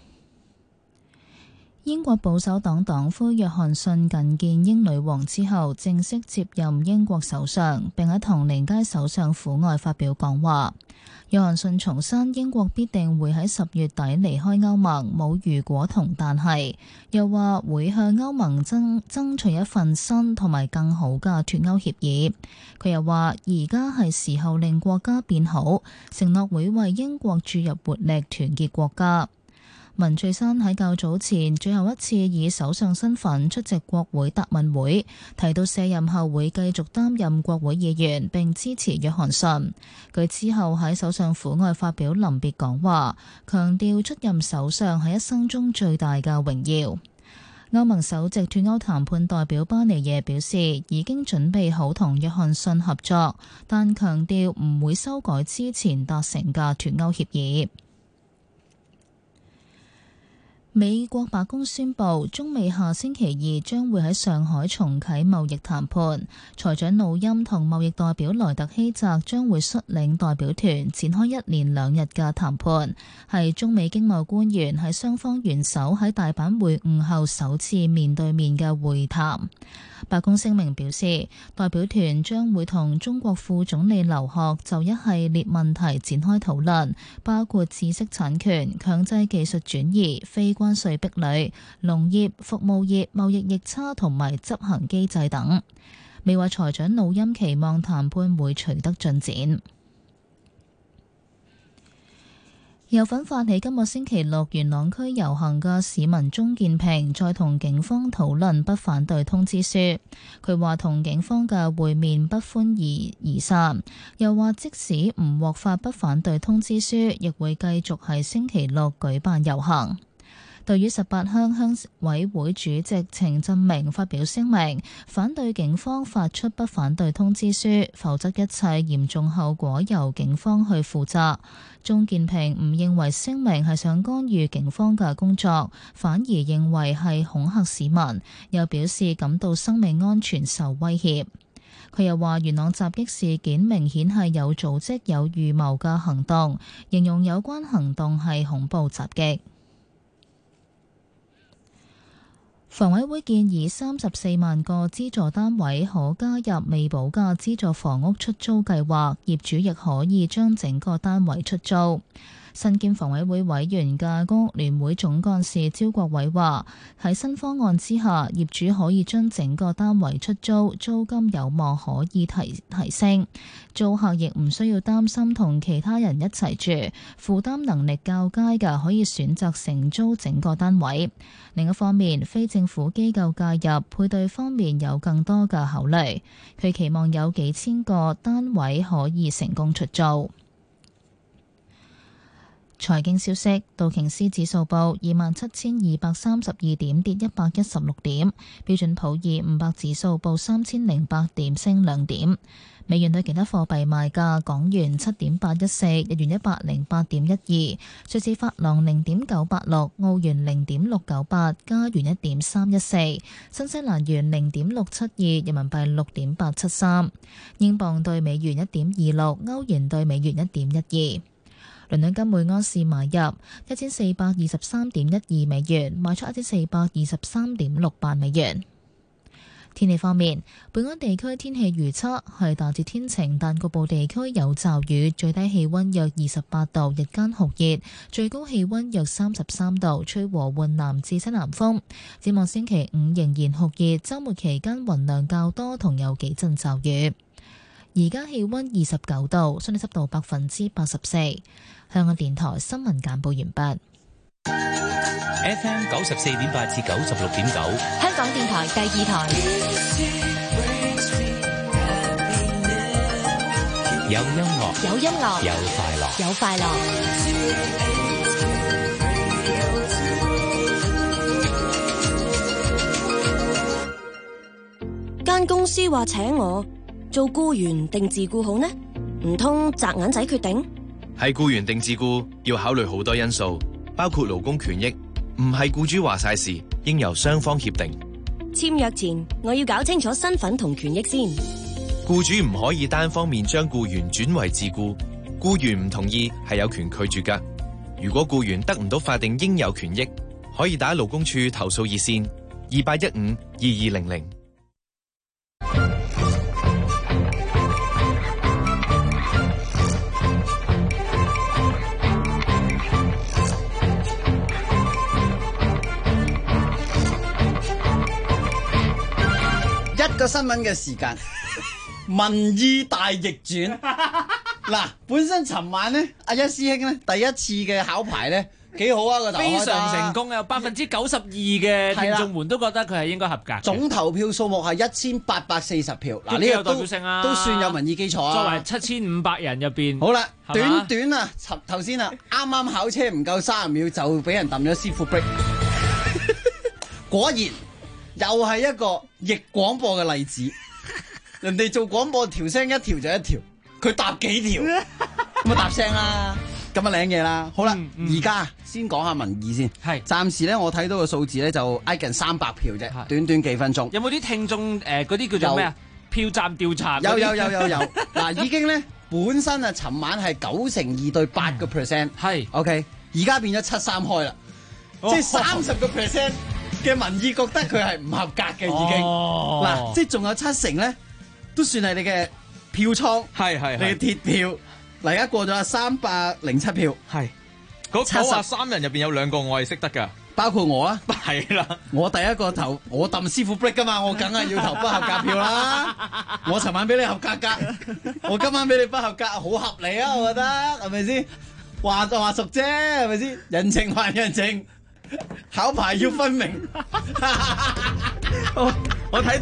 英國保守黨黨魁約翰遜覲見英女王之後，正式接任英國首相，並喺唐寧街首相府外發表講話。約翰遜重申英國必定會喺10月底離開歐盟，冇如果同但係，又話會向歐盟爭取一份新同埋更好嘅脫歐協議。佢又話而家係時候令國家變好，承諾會為英國注入活力，團結國家。文翠珊喺較早前最後一次以首相身份出席國會答問會，提到卸任後會繼續擔任國會議員，並支持約翰遜。佢之後喺首相府外發表臨別講話，強調出任首相係一生中最大嘅榮耀。歐盟首席脫歐談判代表巴尼耶表示，已經準備好同約翰遜合作，但強調唔會修改之前達成嘅脫歐協議。美國白宮宣布，中美下星期二將會喺上海重啟貿易談判。財長努欽同貿易代表萊特希澤將會率領代表團展開1連2日嘅談判，係中美經貿官員喺雙方元首喺大阪會晤後首次面對面嘅會談。白宮聲明表示，代表團將會同中國副總理劉鶴就一系列問題展開討論，包括知識產權、強制技術轉移、非關稅壁壘、農業、服務業、貿易逆差同埋執行機制等。美國財長努欽期望談判會取得進展。有份發起今個星期六元朗區遊行嘅市民鍾建平再同警方討論不反對通知書。佢話同警方嘅會面不歡而散，又話即使唔獲發不反對通知書，亦會繼續喺星期六舉辦遊行。對於18鄉鄉委會主席程振明發表聲明，反對警方發出不反對通知書，否則一切嚴重後果由警方去負責。鍾建平唔認為聲明係想干預警方嘅工作，反而認為係恐嚇市民，又表示感到生命安全受威脅。佢又話元朗襲擊事件明顯係有組織有預謀嘅行動，形容有關行動係恐怖襲擊。房委會建議34萬個資助單位可加入未補價資助房屋出租計劃，業主亦可以將整個單位出租。身兼房委會委員嘅公屋聯會總幹事招國偉話：喺新方案之下，業主可以將整個單位出租，租金有望可以提升，租客亦唔需要擔心同其他人一齊住，負擔能力較佳嘅可以選擇承租整個單位。另一方面，非政府機構介入配對方面有更多嘅考慮。佢期望有幾千個單位可以成功出租。 財經消息，道瓊斯指數報27,232點，跌116點；標準普爾500指數報3008點，升2點。美元對其他貨幣賣價：港元7.814，日元108.12，瑞士法郎0.986，澳元0.698，加元1.314，新西蘭元0.672，人民幣6.873，英鎊對美元1.26，歐元對美元1.12。倫敦金每盎司買入1423.12美元，賣出1423.68美元。天氣方面，本港地區天氣預測係大致天晴，但局部地區有驟雨，最低氣溫約28度，日間酷熱，最高氣溫約33度，吹和緩南至西南風。展望星期5仍然酷熱，週末期間雲量較多，同有幾陣驟雨。而家氣溫29度，相對濕度84%。香港電台新聞簡報完畢。 FM 94.8至96.9， 香港電台第2台。 有音樂， 有音樂， 有快樂， 有快樂。 間公司話請我做僱員定自僱好呢？唔通擲眼仔決定？ 係僱員定自僱要考慮好多因素，包括勞工權益，唔係僱主話晒事，應由雙方協定。 簽約前我要搞清楚身份同權益先。 僱主唔可以單方面將僱員轉為自僱，僱員唔同意係有權拒絕㗎。如果僱員得唔到法定應有權益，可以打勞工處投訴熱線28152200。 一個新聞嘅時間，民意大逆轉。嗱，本身尋晚咧，阿一師兄咧第一次嘅考牌咧幾好啊，個頭非常成功啊！92%嘅聽眾們都覺得佢係應該合格。 總投票數目係1840票，嗱呢個有代表性啊， 都算有民意基礎啊。 作為7500人入邊， 好啦，短短啊，頭先啊，啱啱考車唔夠30秒就俾人揼咗師傅 break， 果然。又係一個逆廣播嘅例子，人哋做廣播調聲一條就一條，佢搭幾條咁啊搭聲啦，咁啊領嘢啦。好啦，而家先講下民意先。係暫時咧，我睇到個數字咧就挨近300票啫，短短幾分鐘。 有冇啲聽眾嗰啲叫做咩啊？票站調查。有。 嗱，已經咧本身啊，尋晚係92%對8%，係 OK， 而家變咗7-3開啦，即係30%。嘅民意覺得佢係唔合格嘅已經，嗱，即係仲有70%咧，都算係你嘅票倉，係你嘅鐵票。嗱，而家過咗307票，係嗰93人入邊有2個我係識得㗎， 包括我啦， 係啦， 我第一個投我揼師傅 break 㗎嘛，我梗係要投不合格票啦。我尋晚俾你合格㗎，我今晚俾你不合格，好合理啊，我覺得係咪先？話就話熟啫，係咪先？人情還人情。考牌要分明。 我睇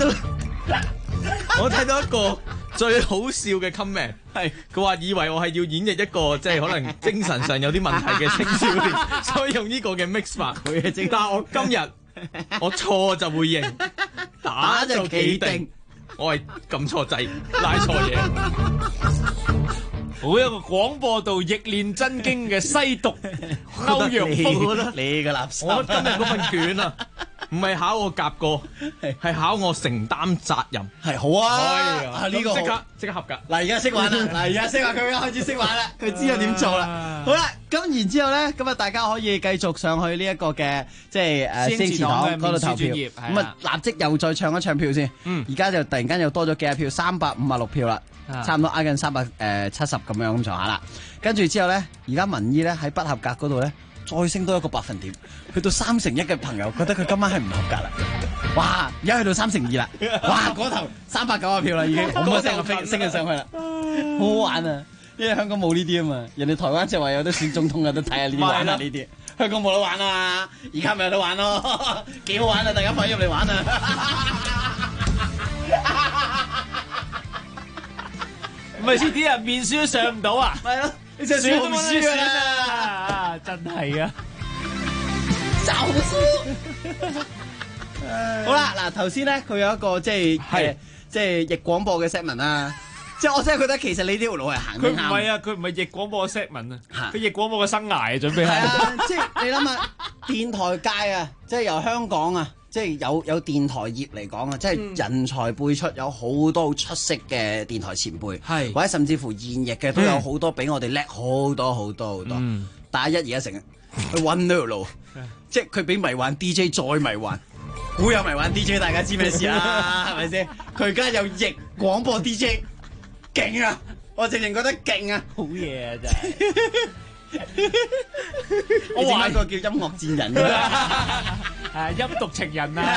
到一個最好笑嘅 comment， 係佢話以為我係要演繹一個即係可能精神上有啲問題嘅青少年，所以用呢個嘅 mix 法。但係我今日我錯就會認，打就企定，我係撳錯掣，拉錯嘢。 好一個廣播道逆練真經嘅西毒歐陽鋒， 你嘅垃圾。 我今日嗰份卷啊，唔係考我夾過，係考我承擔責任。 係好啊，呢個即刻合格。 嗱，而家識玩啦，而家識玩，佢開始識玩啦，佢知道點做啦。好啦，咁然之後咧，咁啊大家可以繼續上去呢一個嘅即係先祠堂嗰度投票。咁啊，立即又再唱一唱票先。而家就突然間又多咗幾多票，356票啦。差唔多挨近370咁樣咁上下啦，跟住之後咧，而家民意咧喺不合格嗰度咧，再升多1個百分點，去到31%嘅朋友覺得佢今晚係唔合格啦。哇！而家去到32%啦，哇！嗰頭390票啦，已經好多聲升咗上去啦，好好玩啊！因為香港冇呢啲啊嘛，人哋台灣就話有得選總統，有得睇下呢啲玩啊呢啲，香港冇得玩啊嘛，而家咪有得玩咯，幾好玩啊！大家快啲入嚟玩啊！ 唔係先啲人面書都上唔到啊！ 係咯，你就算紅書啊！ 真係啊！ 走好啦，嗱頭先咧佢有一個即係逆廣播嘅 set 文啦，即係我真係覺得其實你呢條路係行得啱。 佢唔係啊，佢唔係逆廣播嘅 set 文啊，佢逆廣播嘅生涯啊，準備係。 係啊，即係你諗下電台界啊，即係由香港啊，即係有電台業嚟講啊，即係人才輩出，有好多出色嘅電台前輩，係或者甚至乎現役嘅都有好多比我哋叻好多好多好多。大一而家成日去揾呢條路，即係佢比迷幻 DJ 再迷幻。好有迷幻 DJ， 大家知咩事啦？係咪先？佢而家有逆廣播 DJ， 勁啊！我直情覺得勁啊！ 好嘢啊，真係！ 我話一個叫音樂戰人㗎，音讀情人啊，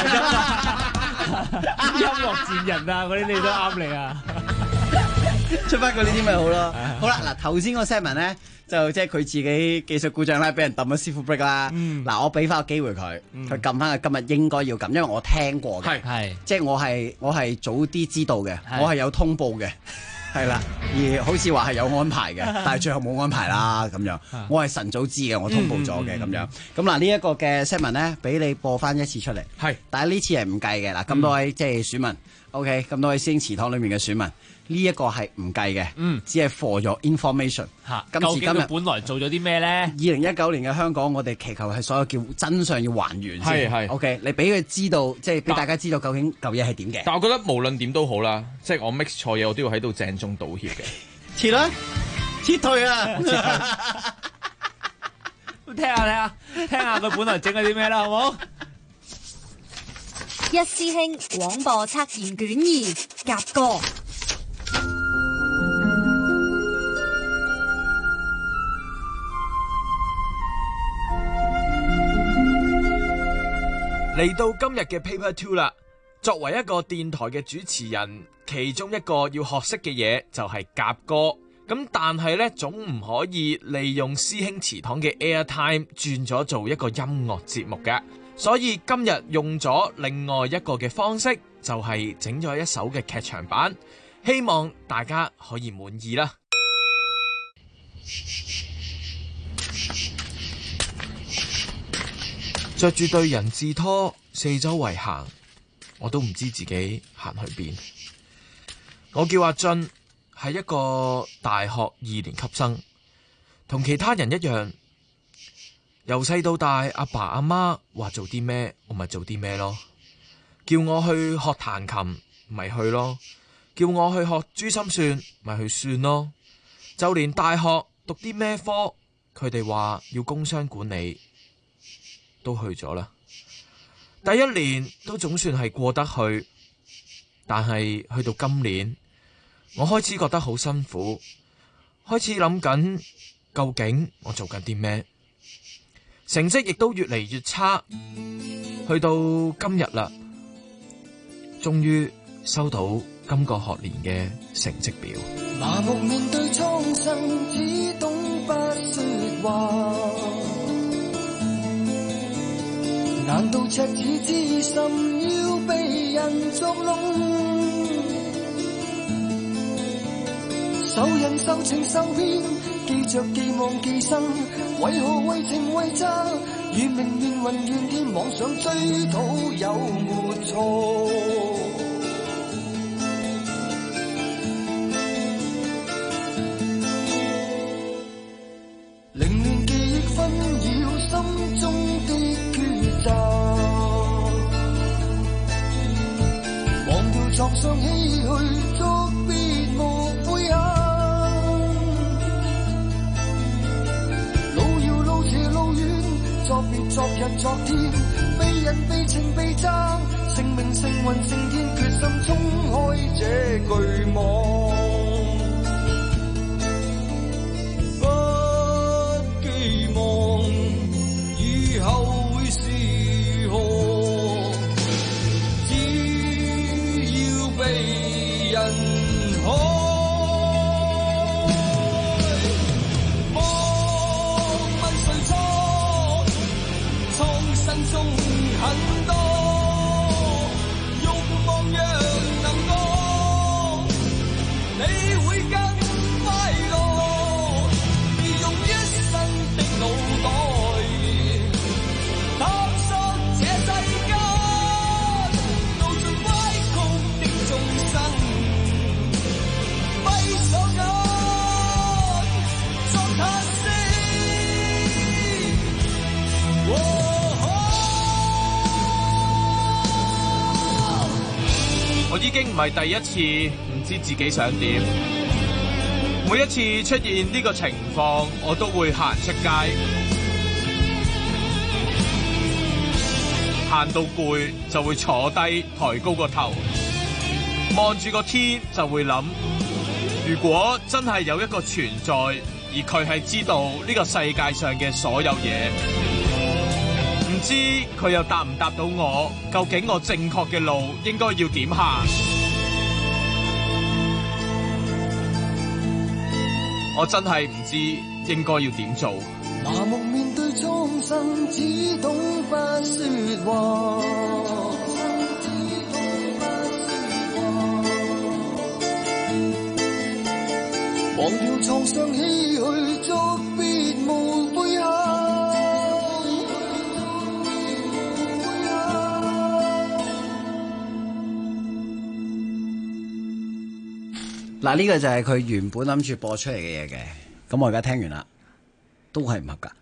音樂戰人啊，嗰啲你都啱你啊！ 出翻個呢啲咪好咯。好啦，嗱頭先個 set 文咧，就即係佢自己技術故障啦，俾人揼咗師傅 break 啦。嗱，我俾翻個機會佢，佢撳翻佢今日應該要撳，因為我聽過嘅，係即係我係早啲知道嘅，我係有通報嘅，係啦，而好似話係有安排嘅，但係最後冇安排啦咁樣。我係晨早知嘅，我通報咗嘅咁樣。咁嗱呢一個嘅 set 文咧，俾你播翻一次出嚟，係，但係呢次係唔計嘅。嗱咁多位即係選民 ，OK， 咁多位師兄祠堂裏面嘅選民。呢一個係唔計嘅，只係 for your information。今時今日本來做咗啲咩咧 ？2019年嘅香港，我哋祈求係所有叫真相要還原先。係 OK， 你俾佢知道，即係俾大家知道究竟舊嘢係點嘅。 但我覺得無論點都好啦，即係我 mix 錯嘢，我都要喺度鄭重道歉嘅。 撤啦，撤退啊！ 聽下佢本來整咗啲咩啦，好冇？ 一師兄廣播測驗卷2夾歌。 嚟到今日嘅 Paper 2啦，作為一個電台嘅主持人，其中一個要學識嘅嘢就係夾歌。咁但係呢，總唔可以利用師兄祠堂嘅 Airtime 轉咗做一個音樂節目嘅。所以今日用咗另外一個嘅方式，就係整咗一首嘅劇場版，希望大家可以滿意啦。着住對人字拖四周圍行，我都唔知自己行去邊。我叫阿俊，係一個大學2年級生，同其他人一樣，由細到大，阿爸阿媽話做啲咩，我咪做啲咩咯。叫我去學彈琴，咪去咯；叫我去學珠心算，咪去算咯。就連大學讀啲咩科，佢哋話要工商管理，都去咗啦。第一年都總算係過得去，但係去到今年，我開始覺得好辛苦，開始諗緊究竟我做緊啲咩，成績亦都越嚟越差，去到今日啦，終於收到今個學年嘅成績表。 麻木面對蒼生，只懂不說話。難道赤子之心要被人捉弄？受人受情受騙，記着寄望寄生，為何為情為爭？怨命怨運怨天，妄想追討有沒錯？凌亂記憶紛擾心中的抉擇，忘掉床上唏噓，作別無悔恨。路遙路斜路遠，作別昨日昨天，被人被情被爭，性命勝運勝天，決心衝開這巨網。以後會是何？只要被人開，莫問誰錯，蒼生中很多慾望若能過，你會更快樂，用一生的腦袋。 唔係第一次，唔知自己想點。每一次出現呢個情況，我都會行出街，行到攰就會坐低，抬高個頭，望住個天就會諗，如果真係有一個存在，而佢係知道呢個世界上嘅所有嘢，唔知佢又答唔答到我，究竟我正確嘅路應該要點行？我真係唔知應該要點做。 麻木面對蒼生，只懂不說話。忘掉創傷唏噓，作別無悔恨。 嗱，呢個就係佢原本諗住播出嚟嘅嘢嘅，咁我而家聽完啦，都係唔合格。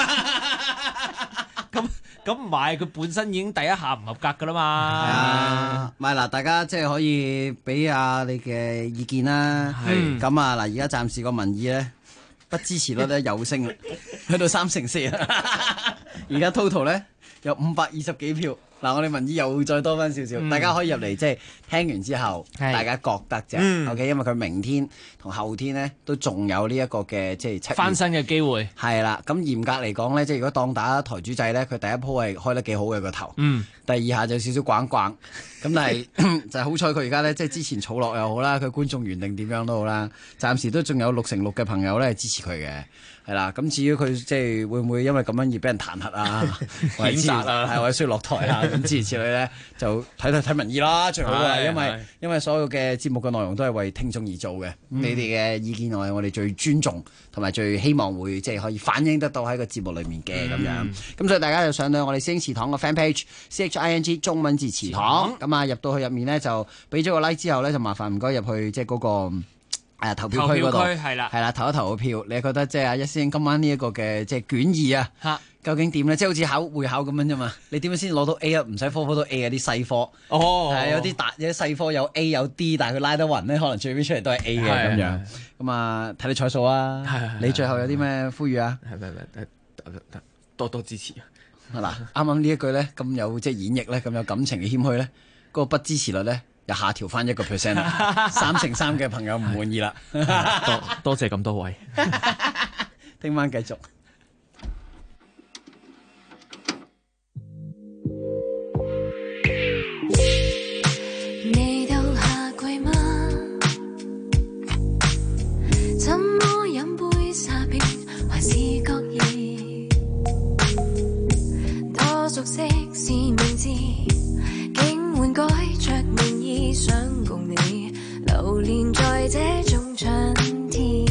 咁唔係，佢本身已經第一下唔合格噶啦嘛。 係啊，唔係嗱，大家即係可以俾下你嘅意見啦。係咁啊，嗱，而家暫時個民意咧，不支持率咧有升，去到3成4啦。而家 total 咧有520幾票。嗱，我哋民意又再多翻少少，大家可以入嚟即係聽完之後，大家覺得啫。OK，因為佢明天同後天咧都仲有呢一個嘅即係翻身嘅機會。 係啦，咁嚴格嚟講咧，即係如果當打台主制咧，佢第一鋪係開得幾好嘅個頭，第二下就少少逛逛，咁但係就係好彩佢而家咧，即係之前儲落又好啦，佢觀眾緣定點樣都好啦，暫時都仲有6成6嘅朋友咧係支持佢嘅。係啦，咁至於佢即係會唔會因為咁樣而俾人彈劾啊、譴責啊，或者需要落台啊咁諸如此類咧，就睇民意啦，最好嘅，因為所有嘅節目嘅內容都係為聽眾而做嘅，你哋嘅意見我哋最尊重，同埋最希望會即係可以反映得到喺個節目裡面嘅咁樣。咁所以大家就上到我哋師兄祠堂嘅 fan page CHING 中文字祠堂，咁啊入到去入面咧就俾咗個 like 之後咧，就麻煩唔該入去即係嗰個。投票區嗰度係啦，投一投個票，你覺得即係阿一師兄今晚呢一個嘅即係卷二啊，究竟點咧？即係好似會考咁樣啫嘛，你點樣先攞到 A 啊？唔使科科都 A 啊，啲細科係有啲細科有 A 有 D， 但係佢拉得勻咧，可能最尾出嚟都係 A 嘅咁樣。咁啊，睇你彩數啊！你最後有啲咩呼籲啊？ 多多支持啊！ 嗱，啱啱呢一句咧咁有即係演繹咧，咁有感情嘅謙虛咧，嗰個不支持率咧。又下調翻1%啦，3成3嘅朋友唔滿意啦。 多謝咁多位， 聽晚繼續。 未到夏季嗎？怎麼飲杯沙冰還是覺熱？多熟悉是名字，竟換改着名義，想共你流連在這種春天。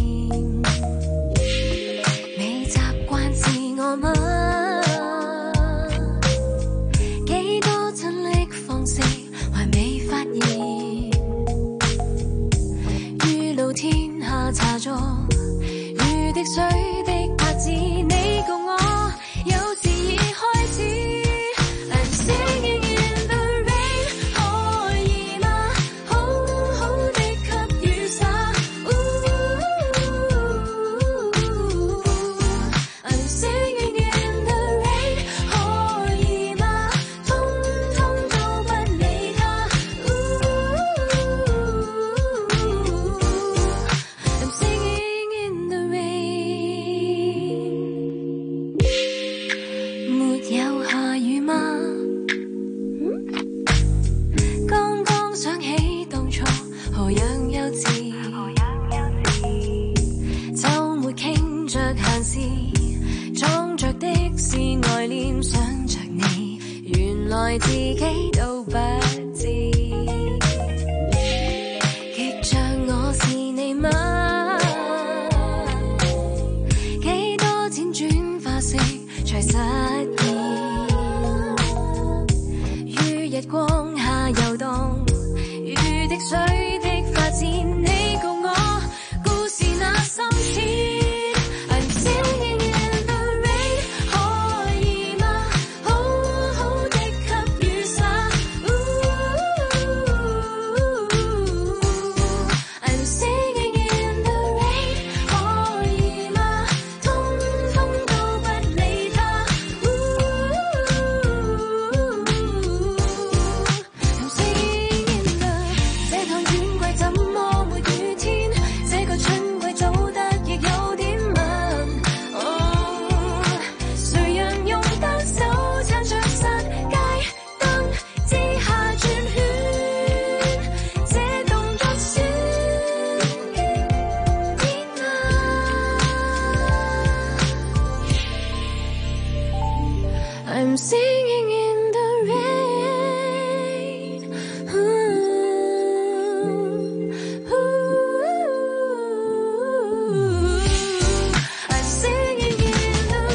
未習慣是我嗎？幾多親昵方式還未發現，於露天下茶座，如滴水的拍子，你共我有時已開始。I'm singing in the rain， 可以嗎？好好的給雨灑。I'm singing in the rain， 可以嗎？通通都不理他。I'm singing in the rain， 沒有下雨嗎？剛剛想起當初何樣幼稚，週末傾着閒事，裝着的是愛戀，想着你，原來自己都不知，極像我是你嗎？幾多輾轉花式才實現，於日光下遊蕩，如滴水的發展，你共我故事那深淺。I'm singing in the rain， 可以嗎？好好的給雨灑。 怎麼沒雨天？這個春季走得亦有點慢。誰人用單手撐着殺街燈之下轉圈？這動作算天啊 I'm singing in the rain. I'm singing in the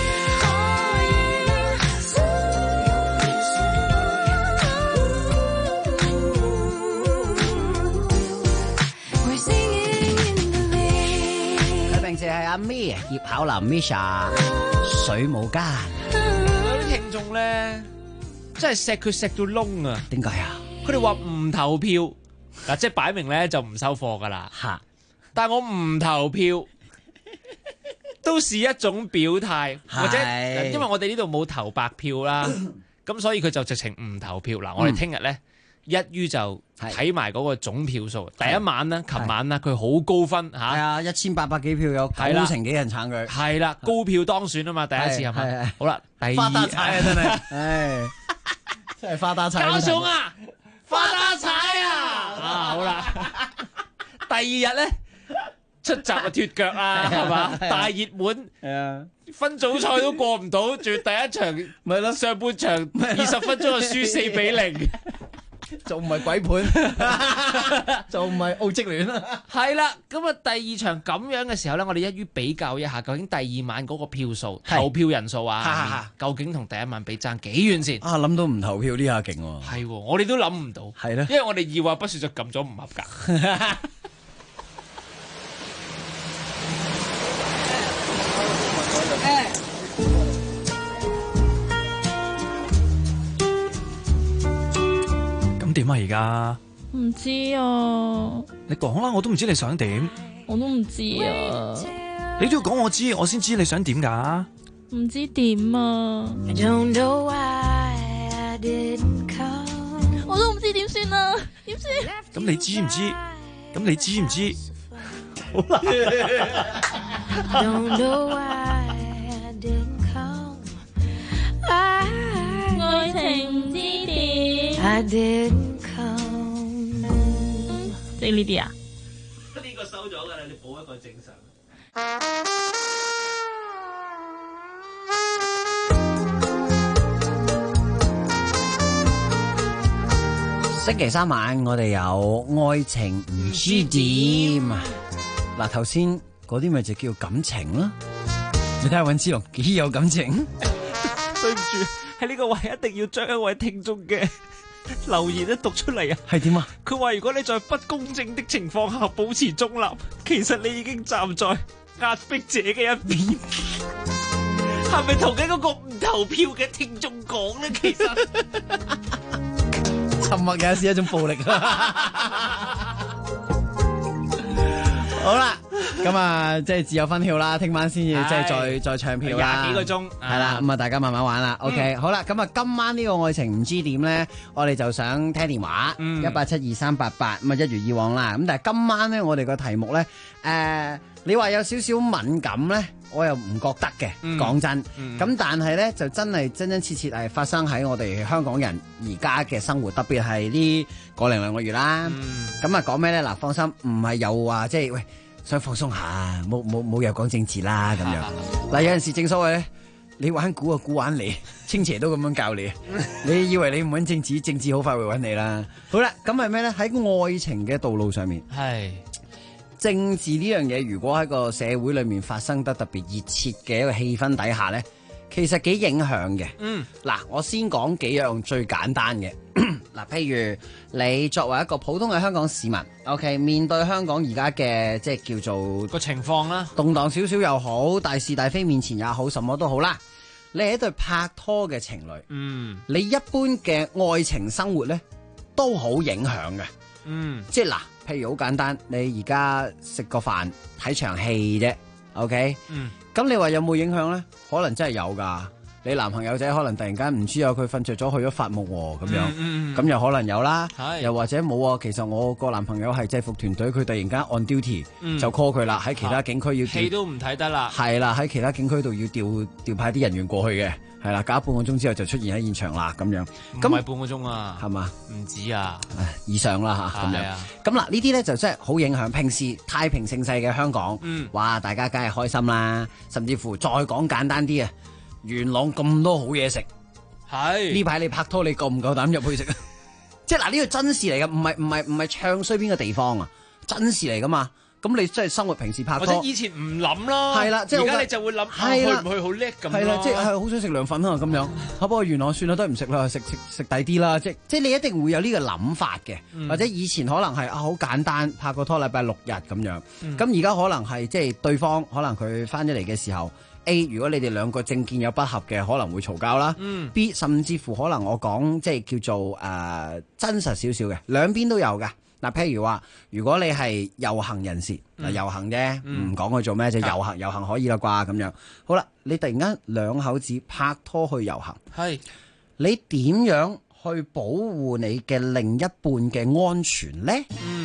rain. We're singing in the rain. 佢平時係阿 May 葉巧琳 Misha 水舞間。 有啲聽眾咧，真係錫佢錫到窿啊！ 點解啊？ 佢哋話唔投票嗱，即係擺明咧就唔收貨噶啦。 嚇！ 但係我唔投票都是一種表態，或者因為我哋呢度冇投白票啦，咁所以佢就直情唔投票嗱。我哋聽日咧一於就睇埋嗰個總票數。第一晚咧，琴晚啦，佢好高分嚇。 係啊，1800幾票有9成幾人撐佢。 係啦，高票當選啊嘛，第一次係咪？好啦，第二發大財啊真係，唉，真係發大財。 教眾啊，發大財啊！好啦，第二日咧出閘啊脫腳啊，係嘛？大熱門， 係啊， 分組賽都過唔到，仲第一場咪咯，上半場20分鐘就輸4-0。 仲唔係鬼盤，仲唔係澳職聯啊？ 係啦，咁啊第二場咁樣嘅時候咧，我哋一於比較一下，究竟第二晚嗰個票數、投票人數啊，究竟同第一晚比爭幾遠先？ 啊，諗到唔投票呢下勁喎！ 係，我哋都諗唔到， 係咧， 因為我哋二話不說就撳咗唔合格。 點啊而家？ 唔知啊。 你講啦，我都唔知你想點。 我都唔知啊。 你都要講我知，我先知你想點㗎。 唔知點啊。我都唔知點算啊，點算？ 咁你知唔知？咁你知唔知？好啦。 愛情之點。即係呢啲啊？ 呢個收咗㗎啦，你補一個正常。 星期三晚我哋有愛情唔知點。嗱，頭先嗰啲咪就叫感情啦。你睇下尹思龍幾有感情。 對唔住，喺呢個位一定要將一位聽眾嘅留言咧讀出嚟啊！ 係點啊？ 佢話如果你在不公正的情況下保持中立，其實你已經站在壓迫者嘅一邊。係咪同緊嗰個唔投票嘅聽眾講咧？其實沉默也是一種暴力。好啦，咁啊，即係自有分票啦，聽晚先至即係再唱票啦， 廿幾個鐘， 係啦，咁啊，大家慢慢玩啦。OK，好啦，咁啊，今晚呢個愛情唔知點咧，我哋就想聽電話，1872388，咁啊，一如以往啦。咁但係今晚咧，我哋個題目咧，你話有少少敏感咧，我又唔覺得嘅，講真。咁但係咧，就真係真真切切係發生喺我哋香港人而家嘅生活，特別係呢個零兩個月啦。咁啊，講咩咧？嗱，放心，唔係又話即係喂想放鬆下，冇又講政治啦咁樣。嗱，有陣時正所謂咧，你玩股啊，股玩你，清邪都咁樣教你。你以為你唔揾政治，政治好快會揾你啦。好啦，咁係咩咧？喺愛情嘅道路上面，係。政治呢樣嘢，如果喺個社會裏面發生得特別熱切嘅一個氣氛底下呢，其實幾影響嘅。嗱，我先講幾樣最簡單嘅。嗱，譬如你作為一個普通嘅香港市民 ，OK， 面對香港而家嘅即係叫做個情況啦， 動盪少少又好，大是大非面前也好，什麼都好啦。你係一對拍拖嘅情侶，你一般嘅愛情生活呢，都好影響嘅。即係嗱。譬如好簡單，你而家食個飯睇場戲啫 ，OK？咁你話有冇影響咧？可能真係有噶。 你男朋友仔可能突然間唔知佢瞓着咗去咗發夢喎，咁樣，咁又可能有啦。又或者冇啊，其實我個男朋友係制服團隊，佢突然間 on duty 就 call 佢啦，喺其他警區要戲都唔睇得啦。 係啦，喺其他警區度要調派啲人員過去嘅。係啦，搞半個鐘之後就出現喺現場啦，咁樣。 唔係半個鐘啊， 係嘛？ 唔止啊， 以上啦嚇，咁樣。咁嗱，呢啲咧就真係好影響平時太平盛世嘅香港。哇！大家梗係開心啦，甚至乎再講簡單啲啊，元朗咁多好嘢食。 係呢排你拍拖，你夠唔夠膽入去食啊？即係嗱，呢個真事嚟嘅，唔係唱衰邊個地方啊，真事嚟噶嘛。咁你真係生活平時拍拖， 或者以前唔諗咯， 係啦，即係而家你就會諗去唔去好叻咁咯， 係啦，即係好想食涼粉啊咁樣，不過元朗算啦，都係唔食啦，食抵啲啦，即係你一定會有呢個諗法嘅，或者以前可能係好簡單拍個拖禮拜6日咁樣，咁而家可能係即係對方可能佢翻咗嚟嘅時候 A， 如果你哋兩個政見有不合嘅，可能會嘈交啦，B 甚至乎可能我講即係叫做真實少少嘅，兩邊都有噶。嗱，譬如話，如果你係遊行人士，遊行啫，唔講佢做咩，就遊行可以啦啩咁樣。好啦，你突然間兩口子拍拖去遊行，係你點樣去保護你嘅另一半嘅安全咧？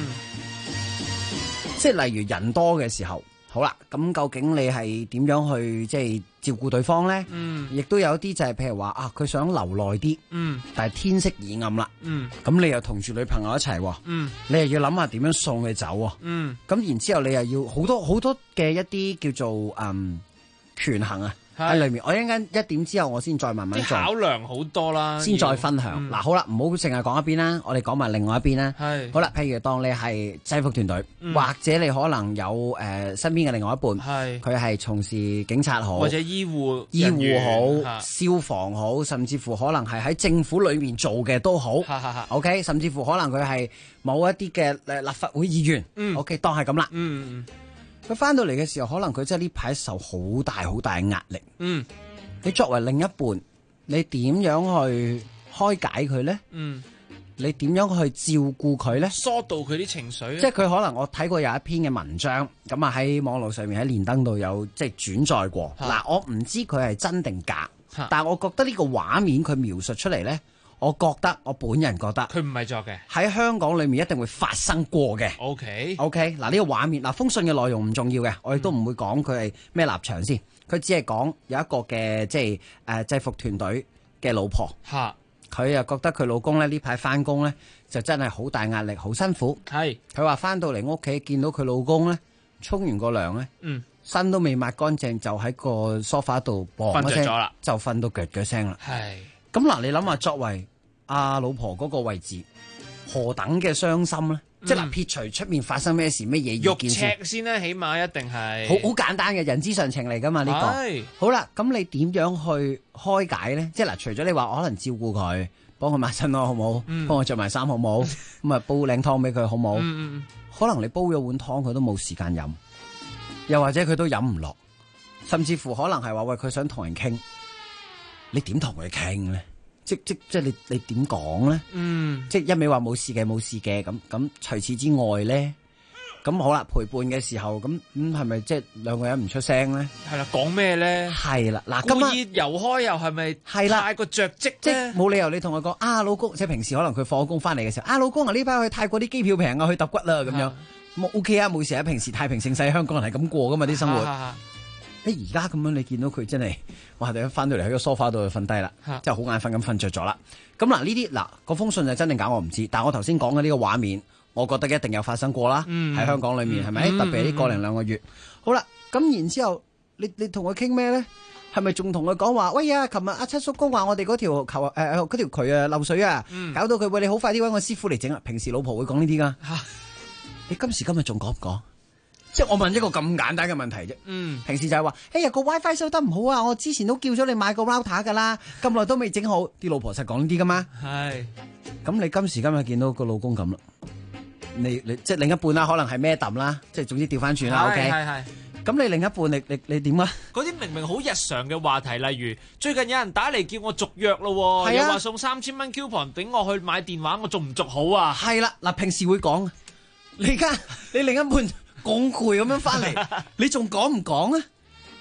即係例如人多嘅時候，好啦，咁究竟你係點樣去即係照顧對方咧？亦都有啲就係譬如話佢想留耐啲，但係天色已暗啦，咁你又同住女朋友一齊，你又要諗下點樣送佢走，咁然之後你又要好多嘅一啲叫做權衡啊。喺裏面，我一陣間1點之後，我先再慢慢做。 考量好多啦， 先再分享。嗱，好啦，唔好淨係講一邊啦，我哋講埋另外一邊啦。係。好啦，譬如當你係制服團隊，或者你可能有身邊嘅另外一半，佢係從事警察好， 或者醫護好、消防好，甚至乎可能係喺政府裏面做嘅都好。OK， 甚至乎可能佢係某一啲嘅立法會議員。OK， 當係咁啦。佢翻到嚟嘅時候，可能佢真係呢排受好大嘅壓力。你作為另一半，你點樣去開解佢咧？你點樣去照顧佢咧？ 疏導佢啲情緒。 即係佢可能我睇過有一篇嘅文章，咁啊喺網絡上面喺連登度有即係轉載過。嗱，我唔知佢係真定假，但係我覺得呢個畫面佢描述出嚟咧。我本人覺得佢唔係作嘅，喺香港裏面一定會發生過嘅。OK，嗱呢個畫面，嗱封信嘅內容唔重要嘅，我亦都唔會講佢係咩立場先，佢只係講有一個嘅即係制服團隊嘅老婆，佢又覺得佢老公咧呢排翻工咧就真係好大壓力，好辛苦。佢話翻到嚟屋企見到佢老公咧沖完個涼咧，身都未抹乾淨，就喺個梳化度砰一聲就瞓到腳腳聲啦。咁嗱，你諗下作為老婆嗰個位置，何等嘅傷心咧？即係嗱，撇除出面發生咩事，咩嘢肉赤先咧，起碼一定係好簡單嘅人之常情嚟噶嘛？呢個好啦，咁你點樣去開解咧？即係嗱，除咗你話我可能照顧佢，幫佢抹身咯，好唔好？幫佢着埋衫，好唔好？咁啊煲靚湯俾佢，好唔好？可能你煲咗碗湯，佢都冇時間飲，又或者佢都飲唔落，甚至乎可能係話喂，佢想同人傾，你點同佢傾咧？即係你點講咧？即係一味話冇事嘅咁除此之外咧，咁好啦，陪伴嘅時候咁係咪即係兩個人唔出聲咧？ 係啦，講咩咧？ 係啦，嗱， 故意遊開又係咪太過着跡咧？ 即係冇理由你同佢講老公，即係平時可能佢放工翻嚟嘅時候，老公啊呢排去泰國啲機票平啊，去揼骨啦咁樣，咁 OK 啊，冇事啊，平時太平盛世香港人係咁過噶嘛啲生活。你而家咁樣，你見到佢真係，哇！第一翻到嚟喺個梳化度就瞓低啦，真係好眼瞓咁瞓着咗啦。咁嗱，呢啲嗰封信就真定假我唔知，但係我頭先講嘅呢個畫面，我覺得一定有發生過啦。喺香港裏面係咪？特別係呢個零兩個月。好啦，咁然之後你同佢傾咩咧？係咪仲同佢講話？喂呀，琴日阿七叔公話我哋嗰條嗰條渠漏水啊，搞到佢喂，你好快啲搵個師傅嚟整啦。平時老婆會講呢啲噶，你今時今日仲講唔講？即係我問一個咁簡單嘅問題啫。平時就係話，哎呀個 WiFi 收得唔好啊！我之前都叫咗你買個 router 噶啦，咁耐都未整好。啲老婆實講呢啲噶嘛。係。咁你今時今日見到個老公咁啦，你即係另一半啦，可能係咩揼啦，即係總之調翻轉啦。OK。係。咁你另一半你點啊？ 嗰啲明明好日常嘅話題，例如最近有人打嚟叫我續約咯，又話送3000蚊 coupon 俾我去買電話，我續唔續好啊？ 係啦，嗱，平時會講，你而家你另一半。講攰咁樣翻嚟，你仲講唔講啊？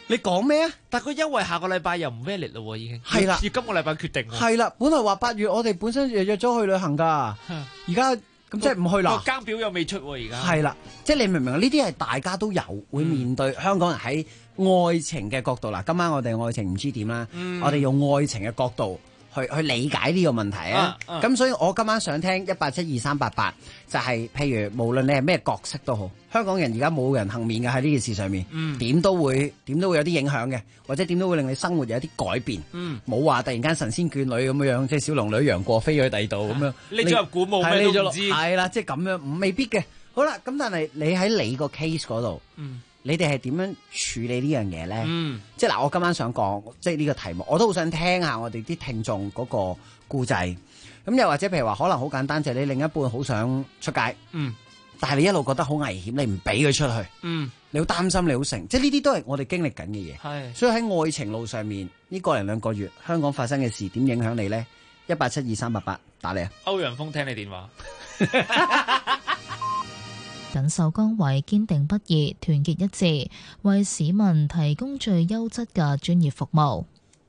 你講咩啊？ 但個優惠下個禮拜又唔 valid 咯，已經係啦， 要今個禮拜決定。 係啦，本來話8月我哋本身約咗去旅行㗎，而家咁即係唔去啦。 個更表又未出喎，而家係啦，即係你明唔明啊？呢啲係大家都有會面對香港人喺愛情嘅角度啦。今晚我哋愛情唔知點啦，我哋用愛情嘅角度去理解呢個問題啊。咁所以我今晚想聽1872388，就係譬如無論你係咩角色都好，香港人而家冇人幸免嘅喺呢件事上面，點都會有啲影響嘅，或者點都會令你生活有一啲改變。冇話突然間神仙眷侶咁樣，即係小龍女楊過飛咗去第二度咁樣， 匿咗入古墓咩都唔知。 係啦，即係咁樣，未必嘅。好啦，咁但係你喺你個 case 嗰度，你哋係點樣處理呢樣嘢咧？即係嗱，我今晚想講，即係呢個題目，我都好想聽下我哋啲聽眾嗰個故仔。咁又或者譬如話，可能好簡單，就係你另一半好想出街，但係你一路覺得好危險，你唔俾佢出去，你好擔心，你好成，即係呢啲都係我哋經歷緊嘅嘢。係，所以喺愛情路上面呢個零兩個月，香港發生嘅事點影響你咧？1872388打你啊！ 歐陽鋒聽你電話。 緊守崗位，堅定不移，團結一致，為市民提供最優質嘅專業服務。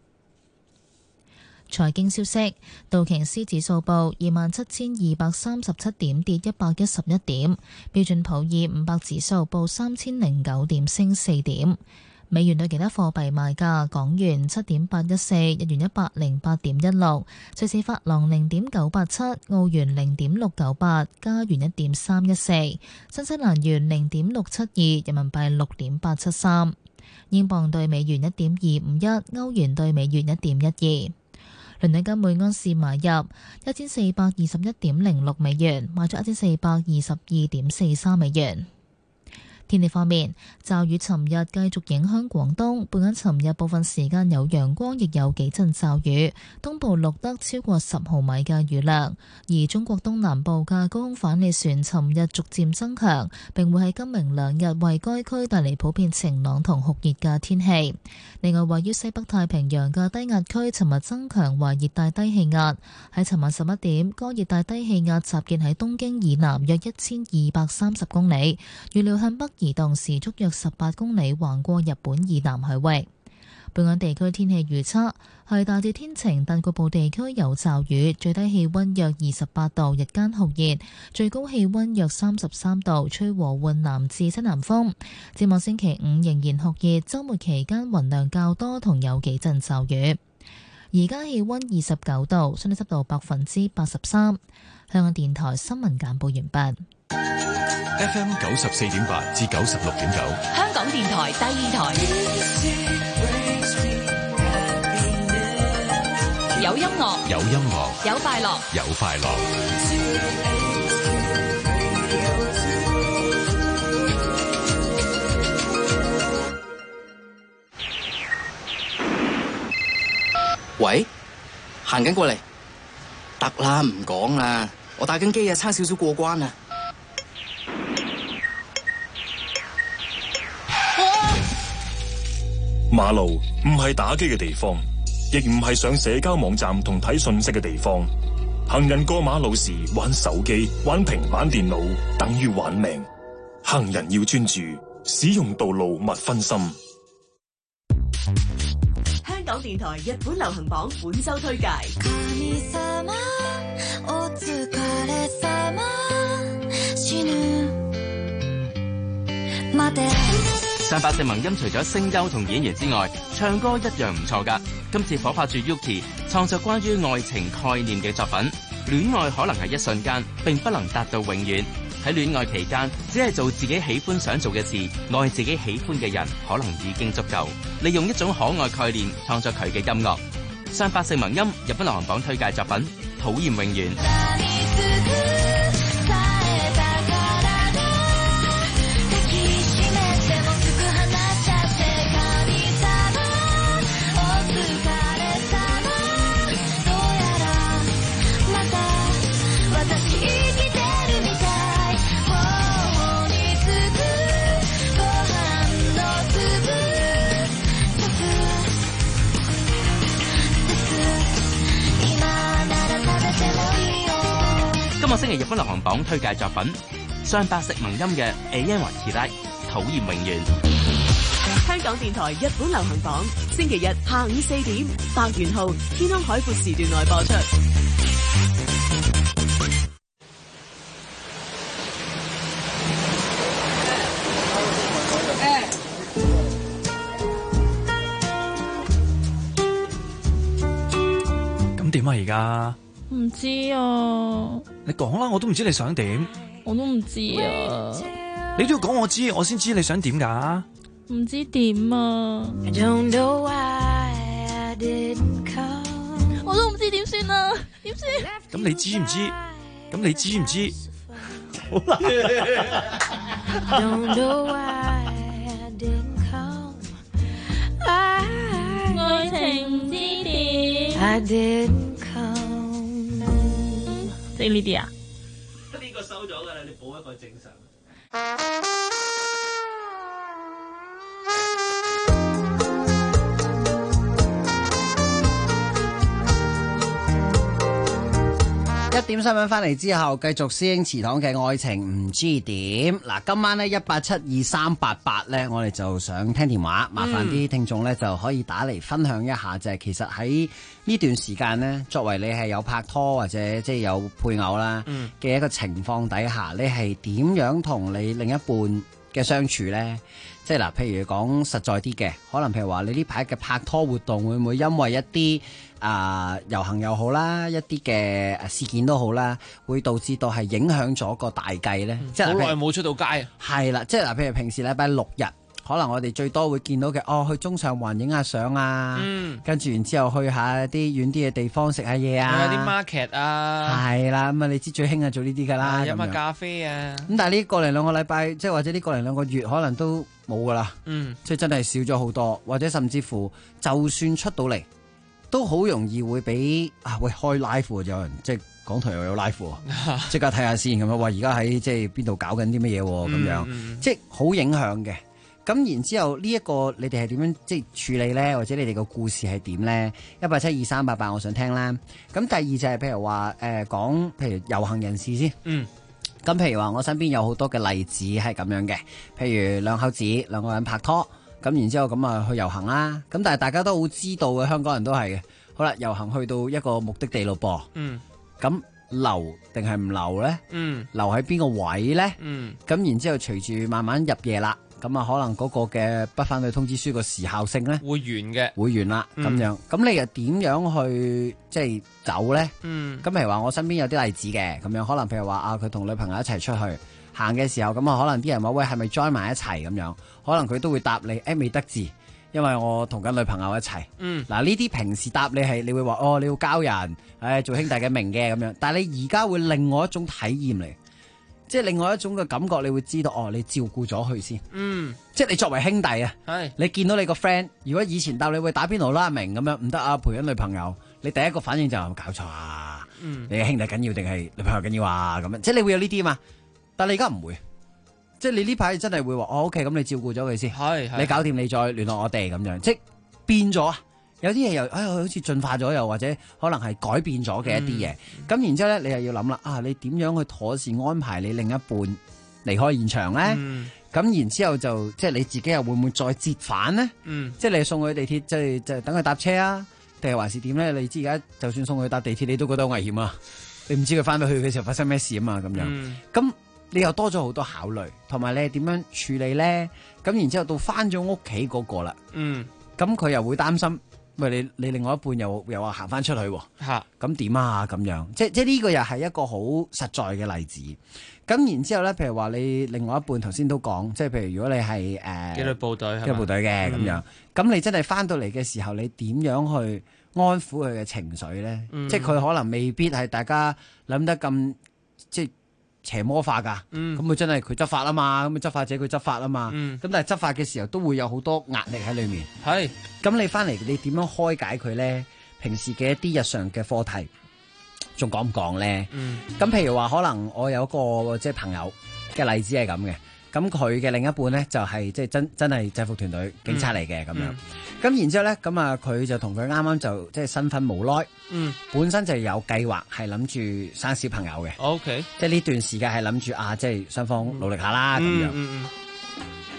財經消息：道瓊斯指數報27,237點，跌111點；標準普爾500指數報3,009點，升4點。美元對其他貨幣賣價：港元7.814，日元108.16，瑞士法郎0.987，澳元0.698，加元1.314，新西蘭元0.672，人民幣6.873，英鎊對美元1.251，歐元對美元1.12。倫敦金每盎司買入1421.06美元，賣出1422.43美元。天氣方面，驟雨尋日繼續影響廣東，本港尋日部分時間有陽光，亦有幾陣驟雨，東部錄得超過10毫米嘅雨量。而中國東南部嘅高空反氣旋尋日逐漸增強，並會喺今明兩日為該區帶嚟普遍晴朗同酷熱嘅天氣。另外，位於西北太平洋嘅低壓區尋日增強為熱帶低氣壓，喺尋晚11點，該熱帶低氣壓集結喺東京以南約1230公里，預料向北移動時速約18公里，橫過日本以南海域。本港地區天氣預測係大致天晴，但局部地區有驟雨，最低氣溫約28度，日間酷熱，最高氣溫約33度，吹和緩南至西南風。展望星期5仍然酷熱，週末期間雲量較多，同有幾陣驟雨。而家氣溫29度，相對濕度83%。香港電台新聞簡報完畢。 FM 94.8至96.9， 香港電台第二台，有音樂， 有音樂， 有快樂， 有快樂。 喂，行緊過嚟，得啦，唔講啦，我打緊機啊，差少少過關啊。 馬路唔係打機嘅地方，亦唔係上社交網站同睇信息嘅地方。行人過馬路時玩手機、玩平板電腦，等於玩命。行人要專注，使用道路勿分心。 香港電台日本流行榜本周推介。 上白石萌音除咗聲優同演員之外，唱歌一樣唔錯㗎。今次火拍住 Yuki 創作關於愛情概念嘅作品，戀愛可能係一瞬間，並不能達到永遠。喺戀愛期間，只係做自己喜歡想做嘅事，愛自己喜歡嘅人，可能已經足夠。利用一種可愛概念創作佢嘅音樂。上白石萌音日本流行榜推介作品《討厭永遠》。今個星期日本流行榜推介作品，上白石萌音嘅《A N 華奇拉》討厭永遠。 香港電台日本流行榜，星期日下午4點，白元浩天空海闊時段內播出。 咁點啊？而家唔知啊， 你講啦，我都唔知你想點。 我都唔知啊， 你都要講我知，我先知你想點㗎。 唔知點啊，我都唔知點算啊，點算？ 咁你知唔知？咁你知唔知？好難。 愛情之點？即係呢啲啊？ 呢個收咗㗎啦，你補一個正常。 1點新聞翻嚟之後，繼續師兄祠堂嘅愛情唔知點。嗱，今晚呢1872388呢，我哋就想聽電話，麻煩啲聽眾呢就可以打嚟分享一下，就係其實喺呢段時間呢，作為你係有拍拖或者即係有配偶啦嘅一個情況底下，你係點樣同你另一半嘅相處呢？即係嗱，譬如講實在啲嘅，可能譬如話你呢排嘅拍拖活動會唔會因為一啲遊行又好啦，一啲嘅事件都好啦，會導致到係影響咗個大計呢？即係好耐冇出到街。 係啦，即係嗱，譬如平時禮拜6日，可能我哋最多會見到嘅，去中上環影下相啊，跟住然之後去下啲遠啲嘅地方食下嘢啊， 有啲 market 啊， 係啦，咁啊你知最興係做呢啲㗎啦， 飲下咖啡啊。 咁但係呢個零兩個禮拜，即係或者呢個零兩個月，可能都冇㗎啦，即係真係少咗好多，或者甚至乎就算出到嚟，都好容易會俾喂開 live 喎，有人即係港台又有 live 喎，即刻睇下先咁樣，話而家喺即係邊度搞緊啲乜嘢咁樣，即係好影響嘅。咁然之後呢一個你哋係點樣即係處理咧？或者你哋個故事係點咧？1872388，我想聽啦。咁第二就係譬如話講譬如遊行人士先。咁譬如話我身邊有好多嘅例子係咁樣嘅，譬如兩口子兩個人拍拖，咁然之後咁啊去遊行啦。咁但係大家都好知道嘅，香港人都係嘅。好啦，遊行去到一個目的地咯噃。咁留定係唔留咧？留喺邊個位咧？咁然之後隨住慢慢入夜啦。咁啊，可能嗰個嘅不反對通知書個時效性咧會完嘅， 會完啦咁樣。咁你又點樣去即係走咧？咁譬如話，我身邊有啲例子嘅咁樣，可能譬如話佢同女朋友一齊出去行嘅時候，咁啊，可能啲人話喂係咪 join 埋一齊咁樣？可能佢都會答你未得字，因為我同緊女朋友一齊。嗱呢啲平時答你係你會話你要交人，做兄弟嘅明嘅咁樣。但係你而家會另外一種體驗嚟。即係另外一種嘅感覺，你會知道你照顧咗佢先。即係你作為兄弟啊，你見到你個 friend，如果以前答你會打邊爐啦，明咁樣唔得啊，陪緊女朋友，你第一個反應就係搞錯啊！你嘅兄弟緊要定係女朋友緊要啊？咁樣，即係你會有呢啲嘛？但係你而家唔會，即係你呢排真係會話OK，咁你照顧咗佢先，你搞掂你再聯絡我哋咁樣，即係變咗啊！有啲嘢又好似進化咗，又或者可能係改變咗嘅一啲嘢。咁然之後咧，你又要諗啦，你點樣去妥善安排你另一半離開現場咧？咁然之後就即係你自己又會唔會再折返咧？即係你送佢地鐵，即係等佢搭車啊？定係還是點咧？你知而家就算送佢搭地鐵，你都覺得好危險啊！你唔知佢翻到去嘅時候發生咩事啊嘛？咁樣咁你又多咗好多考慮，同埋你係點樣處理咧？咁然之後到翻咗屋企嗰個啦，咁佢又會擔心。喂，你另外一半又話行翻出去喎，咁點啊？咁樣即係呢個又係一個好實在嘅例子。咁然之後咧，譬如話你另外一半頭先都講，即係譬如如果你係紀律部隊嘅咁樣，咁你真係翻到嚟嘅時候，你點樣去安撫佢嘅情緒咧？即係佢可能未必係大家諗得咁即係邪魔化㗎，咁佢真係佢執法啊嘛，咁執法者佢執法啊嘛，咁但係執法嘅時候都會有好多壓力喺裏面。咁你翻嚟你點樣開解佢咧？平時嘅一啲日常嘅課題，仲講唔講咧？咁譬如話，可能我有個即係朋友嘅例子係咁嘅，咁佢嘅另一半咧就係即係真係制服團隊警察嚟嘅咁樣。咁然之後咧，咁啊佢就同佢啱啱就即係新婚無耐，本身就有計劃係諗住生小朋友嘅。即係呢段時間係諗住即係雙方努力下啦咁樣。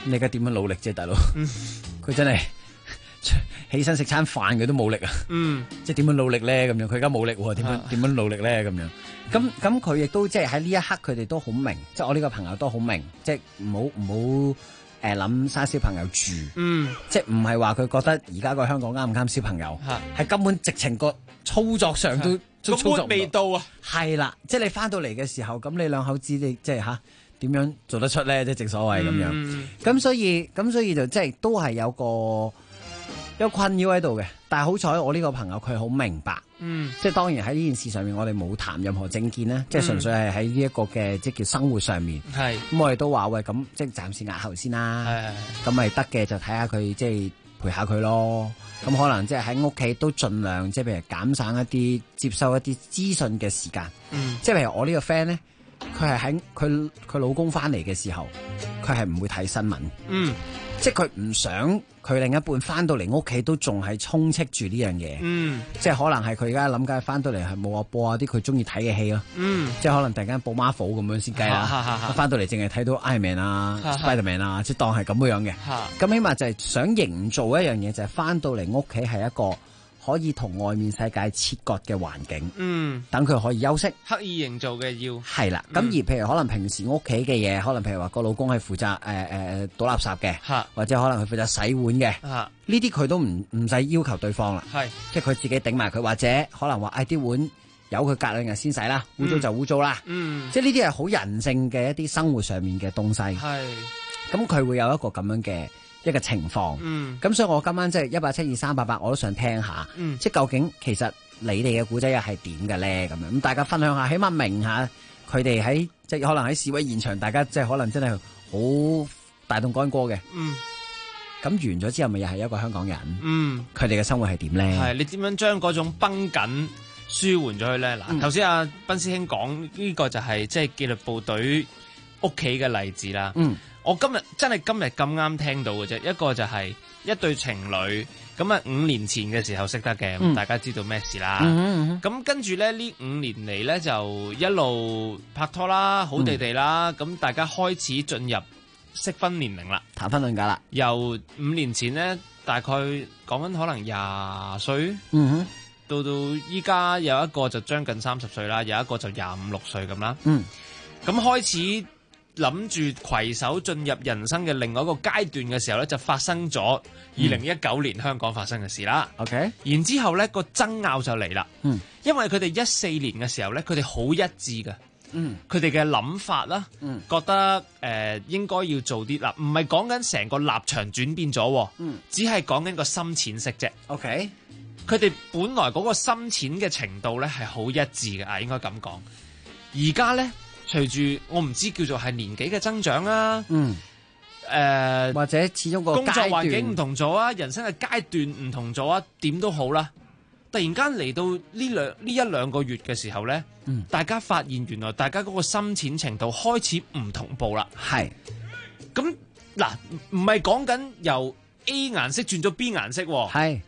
你而家點樣努力啫，大佬？佢真係起身食餐飯佢都冇力啊！即係點樣努力咧？咁樣佢而家冇力喎，點樣努力咧？咁樣咁佢亦都即係喺呢一刻，佢哋都好明，即係我呢個朋友都好明，即係唔好諗生小朋友住，即係唔係話佢覺得而家個香港啱唔啱小朋友，係根本直情個操作上都操作未到啊！ 係啦，即係你翻到嚟嘅時候，咁你兩口子你即係點樣做得出咧？即係正所謂咁樣，咁所以就即係都係有困擾喺度嘅。但係好彩我呢個朋友佢好明白，即係當然喺呢件事上面我哋冇談任何政見咧，即係純粹係喺呢一個嘅即係叫生活上面。咁我哋都話喂，咁即係暫時押後先啦。咁咪得嘅就睇下佢即係陪下佢咯。咁可能即係喺屋企都盡量即係譬如減省一啲接收一啲資訊嘅時間。即係譬如我呢個 friend 咧，佢係喺佢老公翻嚟嘅時候，佢係唔會睇新聞。即係佢唔想佢另一半翻到嚟屋企都仲係充斥住呢樣嘢。即係可能係佢而家諗緊翻到嚟係冇播下啲佢中意睇嘅戲咯。即係可能突然間播 Marvel 咁樣先計啦。翻到嚟淨係睇到 Iron Man 啊、Spiderman 啊，即係當係咁樣嘅。咁起碼就係想營造一樣嘢，就係翻到嚟屋企係一個可以同外面世界切割嘅環境，等佢可以休息， 刻意營造嘅要係啦。咁而譬如可能平時屋企嘅嘢，可能譬如話個老公係負責倒垃圾嘅，或者可能佢負責洗碗嘅，呢啲佢都唔使要求對方啦，即係佢自己頂埋佢，或者可能話啲碗由佢隔2日先洗啦，污糟就污糟啦，即係呢啲係好人性嘅一啲生活上面嘅東西，咁佢會有一個咁樣嘅一個情況，咁所以我今晚即係1872388，我都想聽下，即係究竟其實你哋嘅古仔又係點嘅咧？咁樣咁大家分享下，起碼明下佢哋喺即係可能喺示威現場，大家即係可能真係好大動干戈嘅。咁完咗之後，咪又係一個香港人。佢哋嘅生活係點咧？ 係你點樣將嗰種繃緊舒緩咗佢咧？嗱，頭先阿斌師兄講呢個就係即係紀律部隊屋企嘅例子啦。我今日咁啱聽到嘅啫，一個就係一對情侶，咁啊5年前嘅時候識得嘅，大家知道咩事啦。咁跟住咧呢5年嚟咧就一路拍拖啦，好地地啦，咁大家開始進入適婚年齡啦， 談婚論嫁啦。由 5年前咧，大概講緊可能20歲，到依家有一個就將近30歲啦，有一個就25、26歲咁啦。咁開始諗住攜手進入人生嘅另外一個階段嘅時候咧，就發生咗2019年香港發生嘅事啦。然之後咧個爭拗就嚟啦。因為佢哋14年嘅時候咧，佢哋好一致嘅。佢哋嘅諗法啦，覺得應該要做啲啦，唔係講緊成個立場轉變咗，只係講緊個深淺色啫。佢哋本來嗰個深淺嘅程度咧係好一致嘅啊，應該咁講。而家咧，隨住我唔知叫做係年紀嘅增長啊， 或者始終個工作環境唔同咗啊，人生嘅階段唔同咗啊，點都好啦。突然間嚟到呢一兩個月嘅時候咧，大家發現原來大家嗰個深淺程度開始唔同步啦。咁嗱，唔係講緊由 A 顏色轉咗 B 顏色，係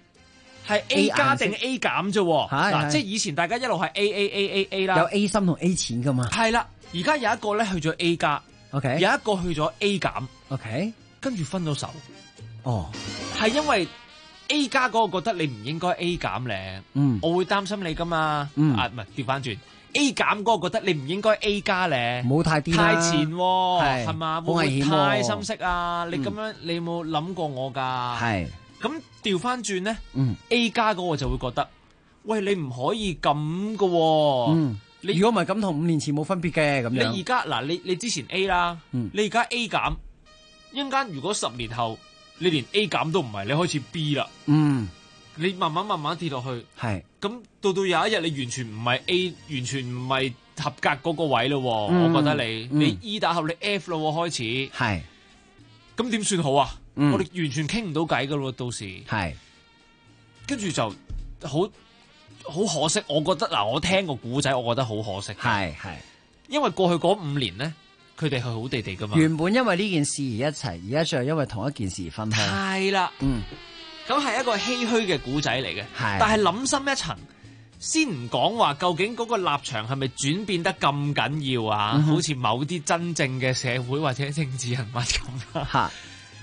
A 加定 A 減啫。嗱，即係以前大家一路係 A 啦， 有 A 深同 A 淺噶嘛。 係啦，而家有一個咧去咗 A 加，有一個去咗 A 減，跟住分咗手。係因為 A 加嗰個覺得你唔應該 A 減咧，我會擔心你噶嘛。唔係調翻轉 A 減嗰個覺得你唔應該 A 加咧， 唔好太癲啦， 太前係嘛， 好危險， 太深色啊！你咁樣你有冇諗過我噶？咁調翻轉咧，A 加嗰個就會覺得，喂，你唔可以咁噶。 你如果唔係咁，同5年前冇分別嘅咁樣。 你而家嗱，你之前 A 啦，你而家 A 減，一陣間如果10年後你連 A 減都唔係，你開始 B 啦。你慢慢跌落去，咁到有一日你完全唔係 A， 完全唔係合格嗰個位咯。我覺得你 E 打後你 F 咯開始，咁點算好啊？我哋完全傾唔到偈噶咯，到時跟住就好可惜。我覺得嗱，我聽個古仔，我覺得好可惜。因為過去嗰5年咧，佢哋係好地地噶嘛。原本因為呢件事而一齊，而家就係因為同一件事而分開。 係啦，咁係一個唏噓嘅古仔嚟嘅。但係諗深一層，先唔講話究竟嗰個立場係咪轉變得咁緊要啊？好似某啲真正嘅社會或者政治人物咁。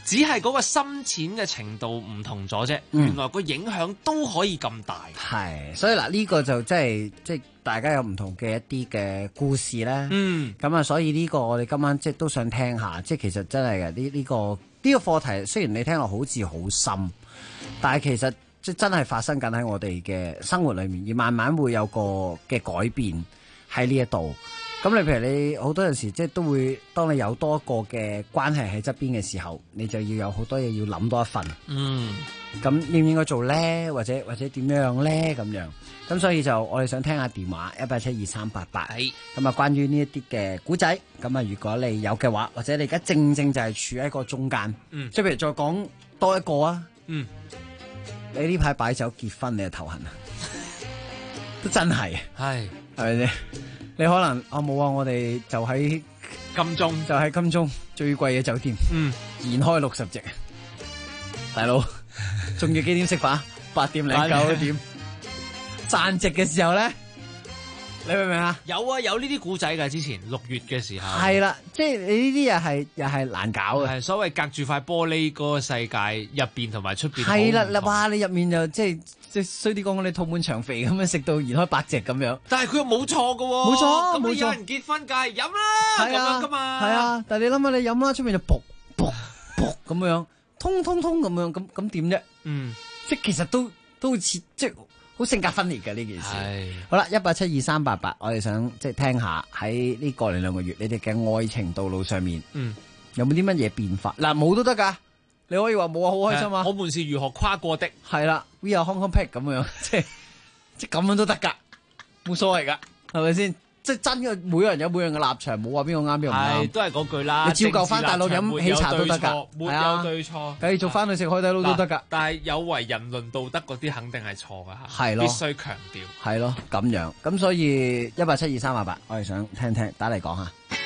只係嗰個深淺嘅程度唔同咗啫。原來個影響都可以咁大。 係，所以嗱呢個就即係大家有唔同嘅一啲嘅故事啦。咁啊，所以呢個我哋今晚即係都想聽下，即係其實真係嘅呢個課題，雖然你聽落好似好深，但係其實即係真係發生緊喺我哋嘅生活裏面，而慢慢會有個嘅改變喺呢一度。咁你譬如你好多陣時即係都會，當你有多一個嘅關係喺側邊嘅時候，你就要有好多嘢要諗多一份。咁應唔應該做咧？或者點樣咧？咁樣。咁所以就我哋想聽下電話1872388。咁啊，關於呢一啲嘅古仔，咁啊，如果你有嘅話，或者你而家正就係處喺個中間。即係譬如再講多一個啊。你呢排擺酒結婚，你係頭痕啊？都真係。係咪先？你可能冇啊！我哋就喺金鐘最貴嘅酒店，延開60席，大佬仲要幾點食飯？8點零9點，賺席嘅時候咧，你明唔明啊？ 有呢啲古仔㗎，之前6月嘅時候係啦，即係你呢啲又係難搞嘅。係所謂隔住塊玻璃嗰個世界入邊同埋出邊。 係啦，哇！你入面就即係衰啲講，你肚滿腸肥咁樣食到延開8隻咁樣。 但係佢又冇錯㗎喎， 冇錯， 咁有人結婚梗係飲啦，咁樣㗎嘛。係啊， 但係你諗下，你飲啦，出面就卜咁樣，通咁樣，咁點啫？即係其實都好似即係好性格分裂嘅呢件事。好啦，1872388，我哋想即係聽下喺呢個零2個月，你哋嘅愛情道路上面，有冇啲乜嘢變化？嗱，冇都得㗎。你可以話冇啊，好開心啊！ 我們是如何跨過的？ 係啦 ，We are Hong Kong Pack 咁樣，即係咁樣都得噶，冇所謂噶，係咪先？即係真嘅，每個人有每個人嘅立場，冇話邊個啱邊個唔啱。 都係嗰句啦。 你照舊翻大陸飲喜茶都得噶， 沒有對錯， 繼續翻去食海底撈都得噶。 但係有違人倫道德嗰啲，肯定係錯噶吓。 係咯， 必須強調。 係咯，咁樣。咁所以1872388，我哋想聽打嚟講下。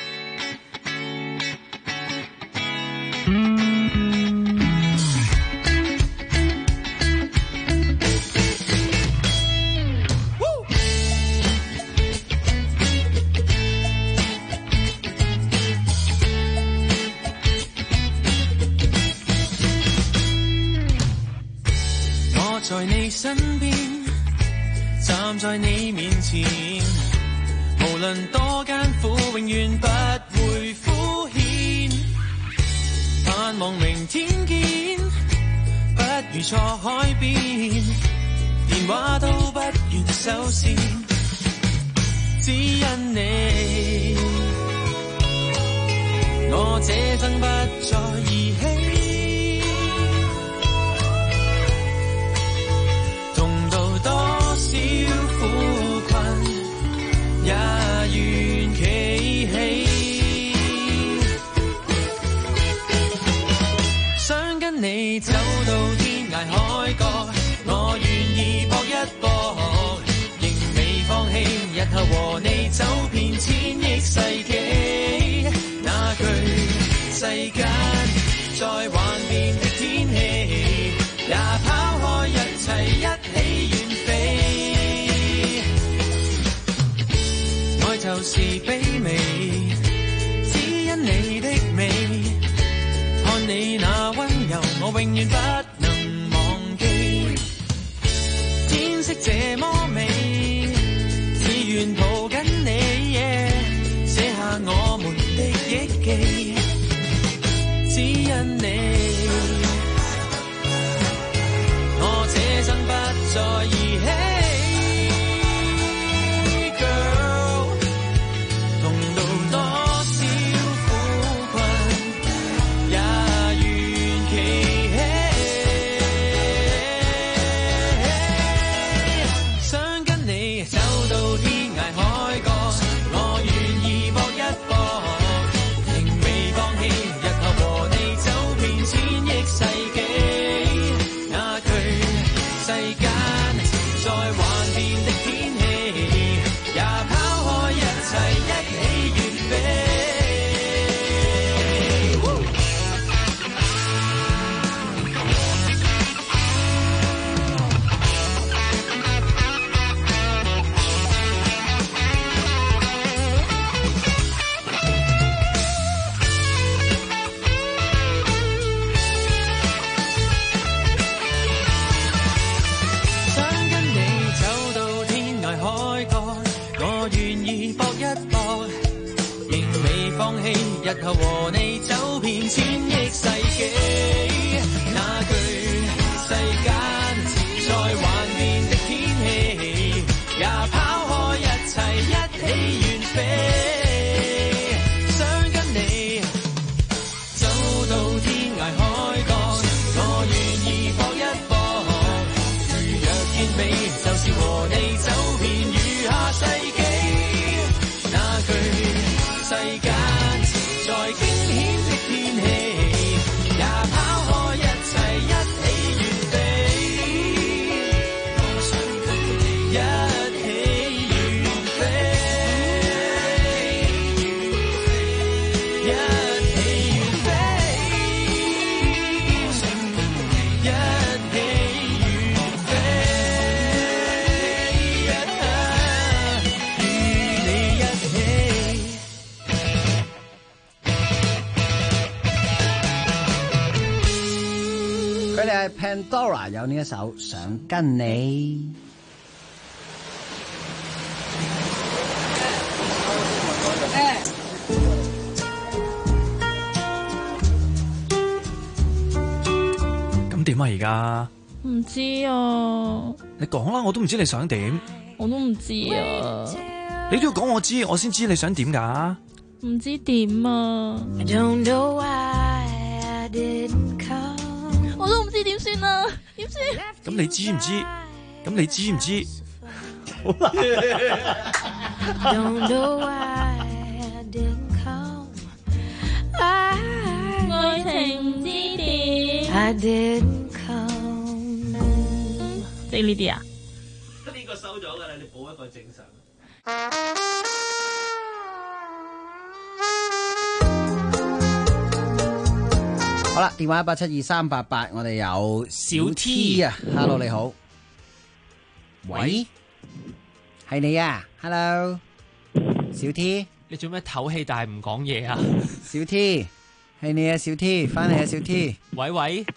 在你身邊，站在你面前，無論多艱苦，永遠不會敷衍。盼望明天見，不如錯海邊，電話都不願收線，只因你，我這生不再兒戲。多少苦困也願企起，想跟你走到天涯海角，我願意搏一搏，仍未放棄，日後和你走遍千億世紀，那句世間再幻變的天氣，也拋開一切一起就是卑微，只因你的美，看你那溫柔，我永遠不能忘記。天色這麼美，只願抱緊你，寫下我們的憶記。只因你，我這生不再兒戲。千億佢哋係 Pandora 有呢一首《想跟你》。 咁點啊而家？ 唔知啊， 你講啦，我都唔知你想點。 我都唔知啊。 你都要講我知，我先知你想點㗎。 唔知點啊。我都唔知點算啊，點算？ 咁你知唔知？咁你知唔知？好啦。 愛情唔知點。即係呢啲啊？ 呢個收咗㗎啦，你補一個正常。 好啦，電話1872388，我哋有小 T 啊 ，Hello 你好，喂，係你啊 ，Hello， 小 T， 你做咩唞氣但係唔講嘢啊？ 小 T， 係你啊，小 T， 翻嚟啊，小 T， 喂喂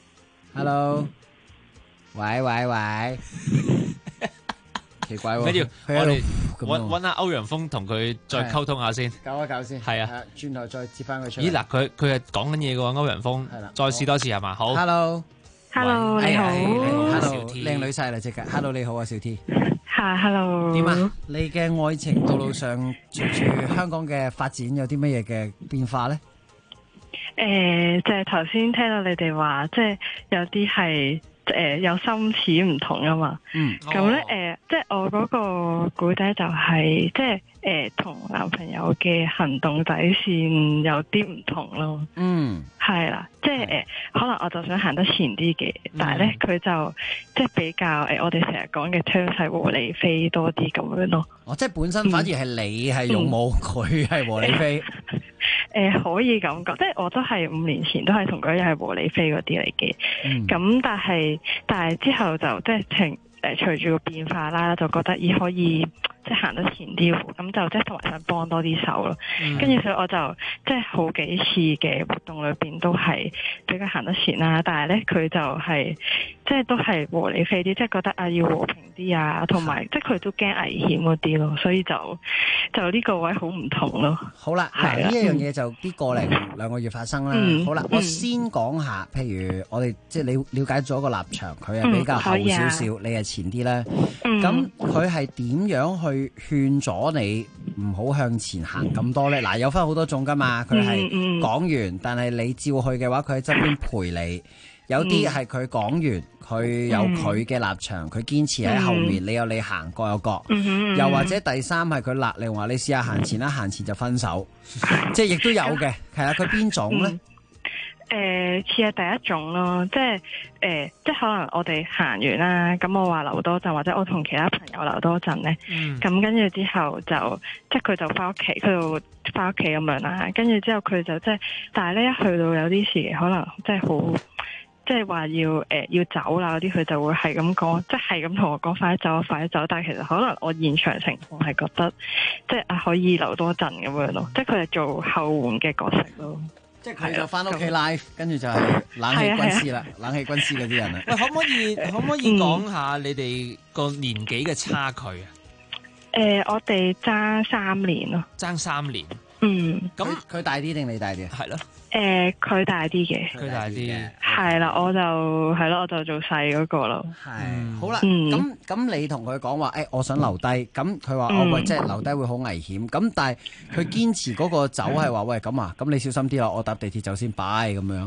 ，Hello， 喂喂喂。奇怪喎， 唔緊要，我哋揾下歐陽鋒同佢再溝通下先， 搞一搞先， 係啊， 轉頭再接翻佢出嚟。 咦嗱，佢係講緊嘢嘅喎，歐陽鋒，再試多次係嘛？好 ，Hello，你好 ，Hello，靚女晒啦即刻 ，Hello 你好啊，小 T， 係 Hello， 點啊？你嘅愛情道路上，隨住香港嘅發展，有啲乜嘢嘅變化咧？ 就係頭先聽到你哋話，即係有啲係。有心始唔同啊嘛，咁咧即係我嗰個古仔就係即係同男朋友嘅行動底線有啲唔同咯，係啦，即係可能我就想行得前啲嘅，但係咧佢就即係比較我哋成日講嘅 term 係和理非多啲咁樣咯。 哦，即係本身反而係你係勇武，佢係和理非。 可以咁講，即係我都係5年前都係同佢一係和理非嗰啲嚟嘅，咁但係之後就即係隨住個變化啦，就覺得可以即係行得前啲，咁就即係同埋想幫多啲手咯。跟住所以我就即係好幾次嘅活動裏邊都係比較行得前啦，但係咧佢就係即係都係和理非啲，即係覺得要和平啲啊，同埋即係佢都驚危險嗰啲咯，所以就呢個位好唔同咯。 好啦，嗱呢一樣嘢就啲個零2個月發生啦。好啦，我先講下，譬如我哋即係你了解咗個立場，佢係比較後少少，你係前啲啦。咁佢係點樣去勸咗你唔好向前行咁多咧？嗱，有分好多種噶嘛，佢係講完，但係你照去嘅話，佢喺側邊陪你。有啲係佢講完，佢有佢嘅立場，佢堅持喺後面，你有你行，各有各。又或者第三係佢勒令話你試下行前啦，行前就分手，即係亦都有嘅。係啊，佢邊種咧？ 似係第一種咯，即係可能我哋行完啦，咁我話留多陣，或者我同其他朋友留多陣咧，咁跟住之後就即係佢就翻屋企，佢就翻屋企咁樣啦，跟住之後佢就即係，但係咧一去到有啲時期，可能即係好。即係話要走啦嗰啲，佢就會係咁講，即係咁同我講快啲走，快啲走。但係其實可能我現場情況係覺得，即係可以留多陣咁樣咯。即係佢係做後援嘅角色咯。 即係佢就翻屋企 live，跟住就係冷氣軍師啦，冷氣軍師嗰啲人啊。 喂，可唔可以講下你哋個年紀嘅差距啊？ 我哋爭3年咯。 爭3年。 咁佢大啲定你大啲？ 係咯。 佢大啲嘅。 佢大啲。 係啦，我就做細嗰個咯。 係。好啦，咁你同佢講話，我想留低，咁佢話喂，即係留低會好危險。咁但係佢堅持嗰個走係話，喂咁啊，咁你小心啲啦，我搭地鐵走先，拜咁樣。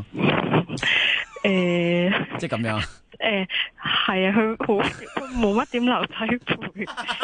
即係咁樣。 係啊，佢冇乜點留低陪。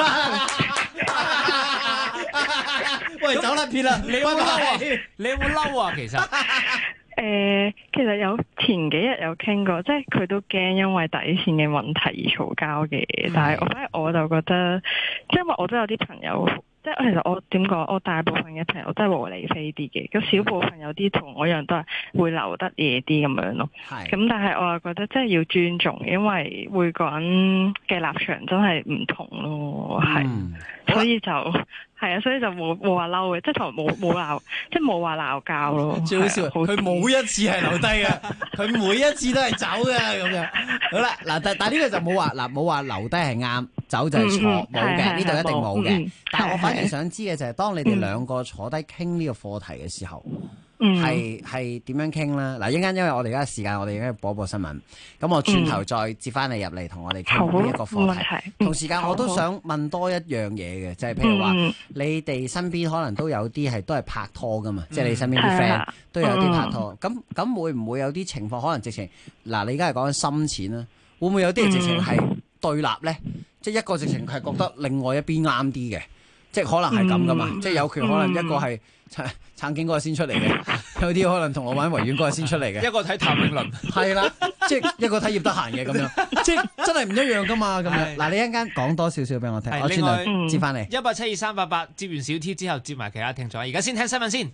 喂，走啦撇啦！ 你有冇嬲啊？你有冇嬲啊？其實其實有前幾日有傾過，即係佢都驚因為底線嘅問題而嘈交嘅。但係反而我就覺得，因為我都有啲朋友，即係其實我點講，我大部分嘅朋友都係和理非啲嘅，咁少部分有啲同我一樣都係會留得夜啲咁樣咯。咁但係我又覺得即係要尊重，因為每個人嘅立場真係唔同咯，所以就係啊，所以就冇話嬲嘅，即係同冇鬧，即係冇話鬧交咯。 最好笑，佢冇一次係留低嘅，佢每一次都係走嘅咁樣。好啦，嗱，但呢個就冇話留低係啱，走就係錯，冇嘅，呢度一定冇嘅。但係我反而想知嘅就係，當你哋兩個坐低傾呢個課題嘅時候。係點樣傾啦？嗱，一陣間因為我哋而家時間，我哋而家播新聞，咁我轉頭再接翻你入嚟同我哋傾呢一個課題。同時間我都想問多一樣嘢嘅，就係譬如話你哋身邊可能都有啲都係拍拖噶嘛，即係你身邊啲 friend 都有啲拍拖。咁會唔會有啲情況可能直情嗱？你而家係講緊深淺啦，會唔會有啲直情係對立咧？即係一個直情係覺得另外一邊啱啲嘅，即係可能係咁噶嘛？即係有權可能一個係撐警嗰個先出嚟嘅，有啲可能銅鑼灣維園嗰個先出嚟嘅， 一個睇譚詠麟，係啦， 即係一個睇葉德嫻嘅咁樣，即係真係唔一樣噶嘛咁樣。嗱，你一陣間講多少少俾我聽，我轉頭接翻嚟。 172-388接完小 T 之後，接埋其他聽眾。而家先聽新聞先。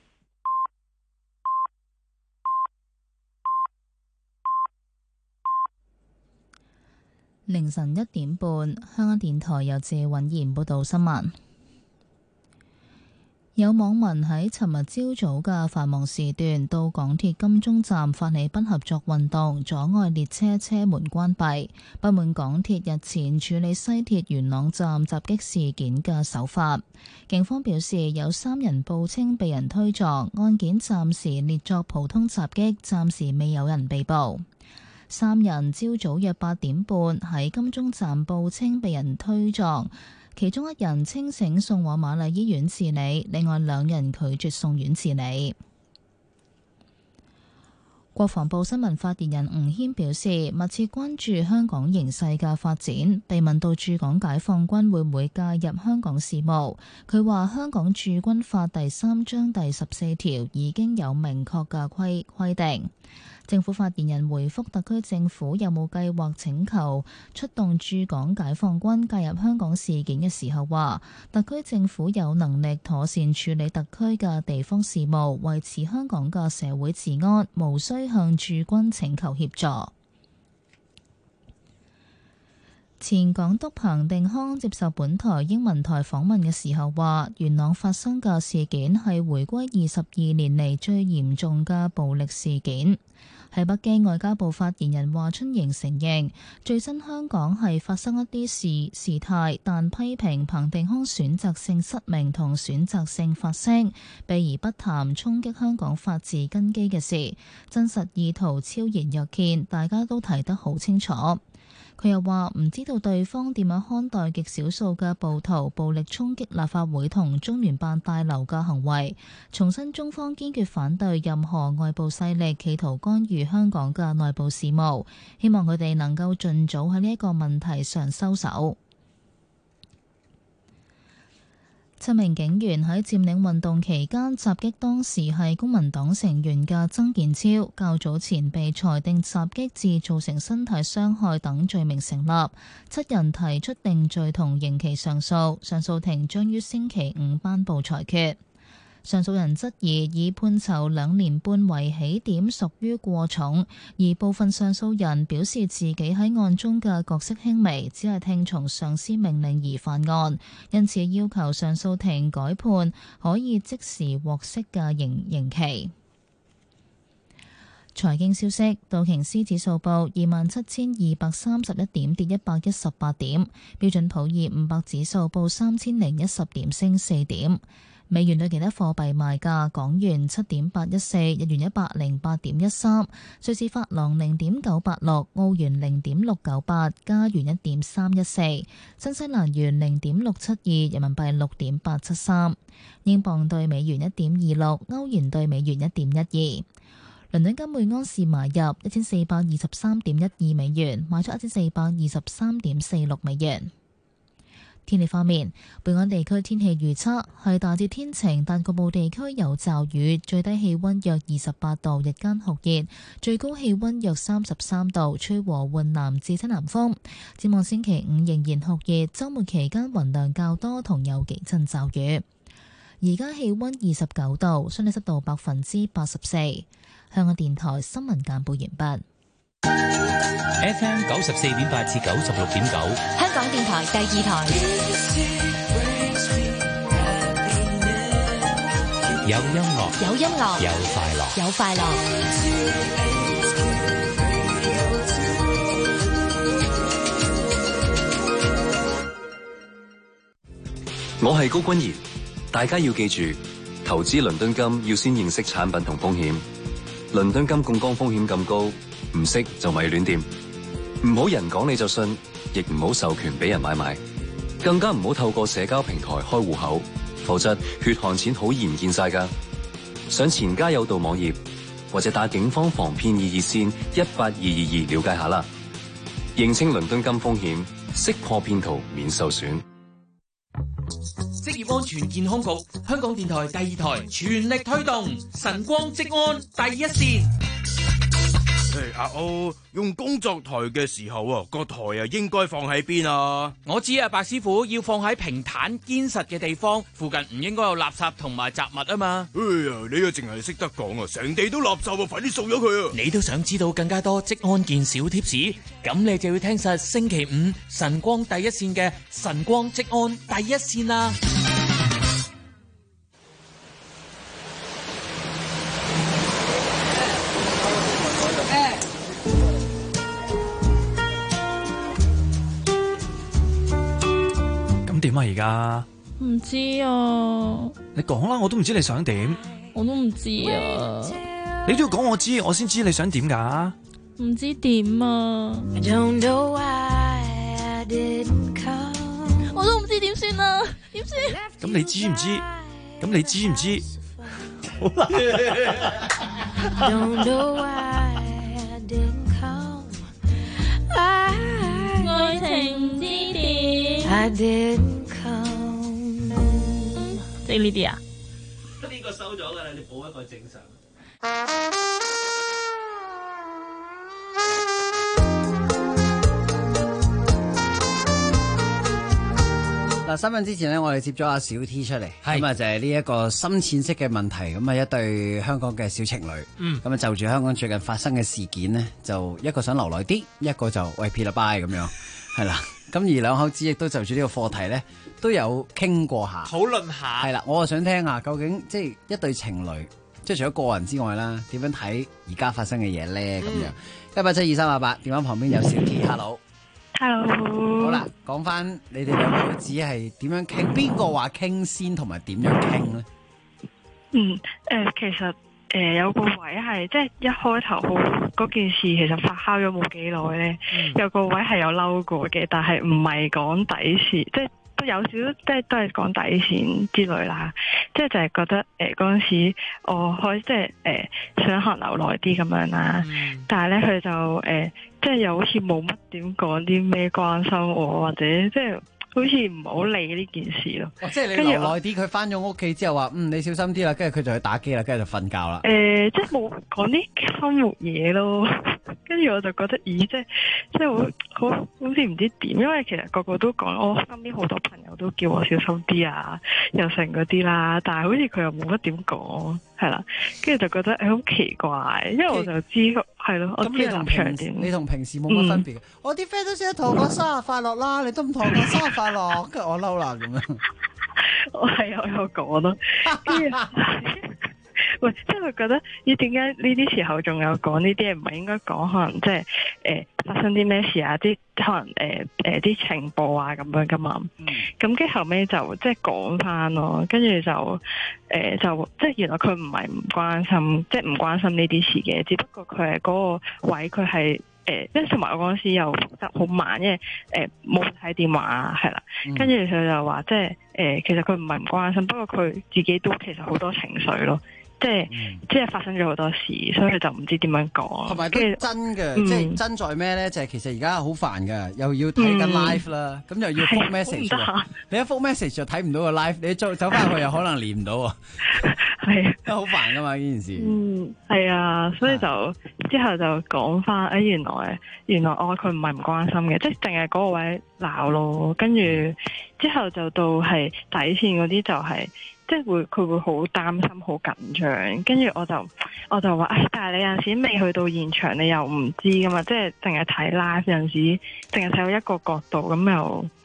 凌晨1點半，香港電台由謝允賢報道新聞。有網民喺尋日朝早嘅繁忙時段到港鐵金鐘站發起不合作運動，阻礙列車車門關閉，不滿港鐵日前處理西鐵元朗站襲擊事件嘅手法。警方表示有3人報稱被人推撞，案件暫時列作普通襲擊，暫時未有人被捕。3人朝早約8點半喺金鐘站報稱被人推撞，其中1人清醒送往瑪麗醫院治理，另外2人拒絕送院治理。國防部新聞發言人吳謙表示，密切關注香港形勢嘅發展。被問到駐港解放軍會唔會介入香港事務，佢話香港駐軍法第3章第14條已經有明確嘅規定。政府發言人回覆特區政府有冇計劃請求出動駐港解放軍介入香港事件嘅時候話，特區政府有能力妥善處理特區嘅地方事務，維持香港嘅社會治安，無需向駐軍請求協助。前港督彭定康接受本台英文台訪問嘅時候話，元朗發生嘅事件係回歸22年嚟最嚴重嘅暴力事件。喺北京，外交部發言人華春瑩承認最新香港係發生一啲事態，但批評彭定康選擇性失明同選擇性發聲，避而不談衝擊香港法治根基嘅事，真實意圖昭然若見，大家都睇得好清楚。佢又話唔知道對方點樣看待極少數嘅暴徒暴力衝擊立法會同中聯辦大樓嘅行為，重申中方堅決反對任何外部勢力企圖干預香港嘅內部事務，希望佢哋能夠盡早喺呢一個問題上收手。7名警員喺佔領運動期間襲擊當時係公民黨成員嘅曾健超，較早前被裁定襲擊致造成身體傷害等罪名成立，7人提出定罪同刑期上訴，上訴庭將於星期5頒布裁決。上訴人質疑以判囚2年半為起點屬於過重，而部分上訴人表示自己喺案中嘅角色輕微，只係聽從上司命令而犯案，因此要求上訴庭改判可以即時獲釋嘅刑期。財經消息，道瓊斯指數報27,231點，跌118點；標準普爾500指數報3010點，升4點。美元對其他貨幣賣價：港元7.814，日元108.13，瑞士法郎0.986，澳元0.698，加元1.314，新西蘭元0.672，人民幣6.873，英鎊對美元1.26，歐元對美元1.12。倫敦金每安士買入1423.12美元，賣出1423.46美元。天氣方面，本港地區天氣預測係大致天晴，但局部地區有驟雨，最低氣溫約28度，日間酷熱，最高氣溫約33度，吹和緩南至西南風。展望星期5仍然酷熱，週末期間雲量較多，同有幾陣驟雨。而家氣溫29度，相對濕度84%。香港電台新聞簡報完畢。 FM 94.8至96.9， 香港電台第2台。 有音樂， 有音樂， 有快樂， 有快樂。 我係高君賢，大家要記住，投資倫敦金要先認識產品同風險。倫敦金槓桿風險咁高，唔識就咪亂掂。唔好人講你就信，亦唔好授權俾人買賣，更加唔好透過社交平台開戶口，否則血汗錢好易唔見晒㗎。上錢家有道網頁或者打警方防騙易熱線18222了解下啦。認清倫敦金風險，識破騙徒免受損。 職業安全健康局、香港電台第2台全力推動晨光職安第一線。 阿歐用工作台嘅時候啊，個台啊應該放喺邊啊？ 我知啊，白師傅要放喺平坦堅實嘅地方，附近唔應該有垃圾同埋雜物啊嘛。 哎呀，你啊淨係識得講啊，成地都垃圾啊，快啲掃咗佢啊！ 你都想知道更加多職安健小貼士，咁你就要聽實星期5晨光第一線嘅晨光職安第一線啦。 點啊而家？ 唔知啊。 你講啦，我都唔知你想點。 我都唔知啊。 你都要講我知，我先知你想點㗎。 唔知點啊。我都唔知點算啊，點算？ 咁你知唔知？咁你知唔知？好難。 愛情之點。即係呢啲啊？ 呢個收咗㗎啦，你補一個正常。 嗱，新聞之前呢，我哋接咗阿小 T 出嚟，咁啊就係呢一個深淺色嘅問題，咁啊一對香港嘅小情侶，咁啊就住香港最近發生嘅事件呢，就一個想留耐啲，一個就喂撇啦拜咁樣，係啦。咁而兩口子亦都就住呢個課題咧，都有傾過下， 討論下。 係啦，我啊想聽下究竟即係一對情侶，即係除咗個人之外啦，點樣睇而家發生嘅嘢咧？咁樣1872388，電話旁邊有小 T，Hello，Hello， 好啦，講翻你哋兩口子係點樣傾？邊個話傾先，同埋點樣傾咧？ 其實。有個位係即係一開頭嗰件事其實發酵咗冇幾耐咧，有個位係有嬲過嘅，但係唔係講底線，即係都有少少，即係都係講底線之類啦。即係就係覺得嗰陣時我即係想可能留耐啲咁樣啦，但係咧佢就即係又好似冇乜點講啲咩關心我，或者即係。好似唔好理呢件事咯。 即係你留耐啲，佢翻咗屋企之後話，你小心啲啦，跟住佢就去打機啦，跟住就瞓覺啦。 即係冇講啲生活嘢咯。跟住我就覺得，咦，即係好似唔知點，因為其實個個都講，我身邊好多朋友都叫我小心啲啊，又成嗰啲啦，但係好似佢又冇乜點講，係啦，跟住就覺得好奇怪，因為我就知係咯，我知立場點。 你同平時冇乜分別嘅，我啲 friend 都識得同我講生日快樂啦，你都唔同我講生日快樂，跟住我嬲啦咁樣。 我係我有講咯，喂，即係佢覺得咦，點解呢啲時候仲有講呢啲嘢？唔係應該講可能即係發生啲咩事啊？啲可能啲情報啊咁樣噶嘛？咁跟住後尾就即係講翻咯，跟住就即係原來佢唔係唔關心，即係唔關心呢啲事嘅，只不過佢係嗰個位佢係。因為同埋我嗰陣時又復得好慢，因為冇睇電話係啦，跟住佢就話即係其實佢唔係唔關心，不過佢自己都其實好多情緒咯，即係發生咗好多事，所以佢就唔知點樣講。同埋都真嘅，即係真在咩咧？就係其實而家好煩㗎，又要睇緊 live 啦，咁又要覆 message，你一覆 message 就睇唔到個 live，你走翻去又可能連唔到啊，係都好煩㗎嘛呢件事。 係啊，所以就之後就講翻，原來佢唔係唔關心嘅，即係淨係嗰個位鬧咯，跟住之後就到係底線嗰啲就係、是。即係佢會好擔心、好緊張，跟住我就話，但係你有陣時未去到現場，你又唔知噶嘛，即係淨係睇 live 有陣時，淨係睇到一個角度，咁又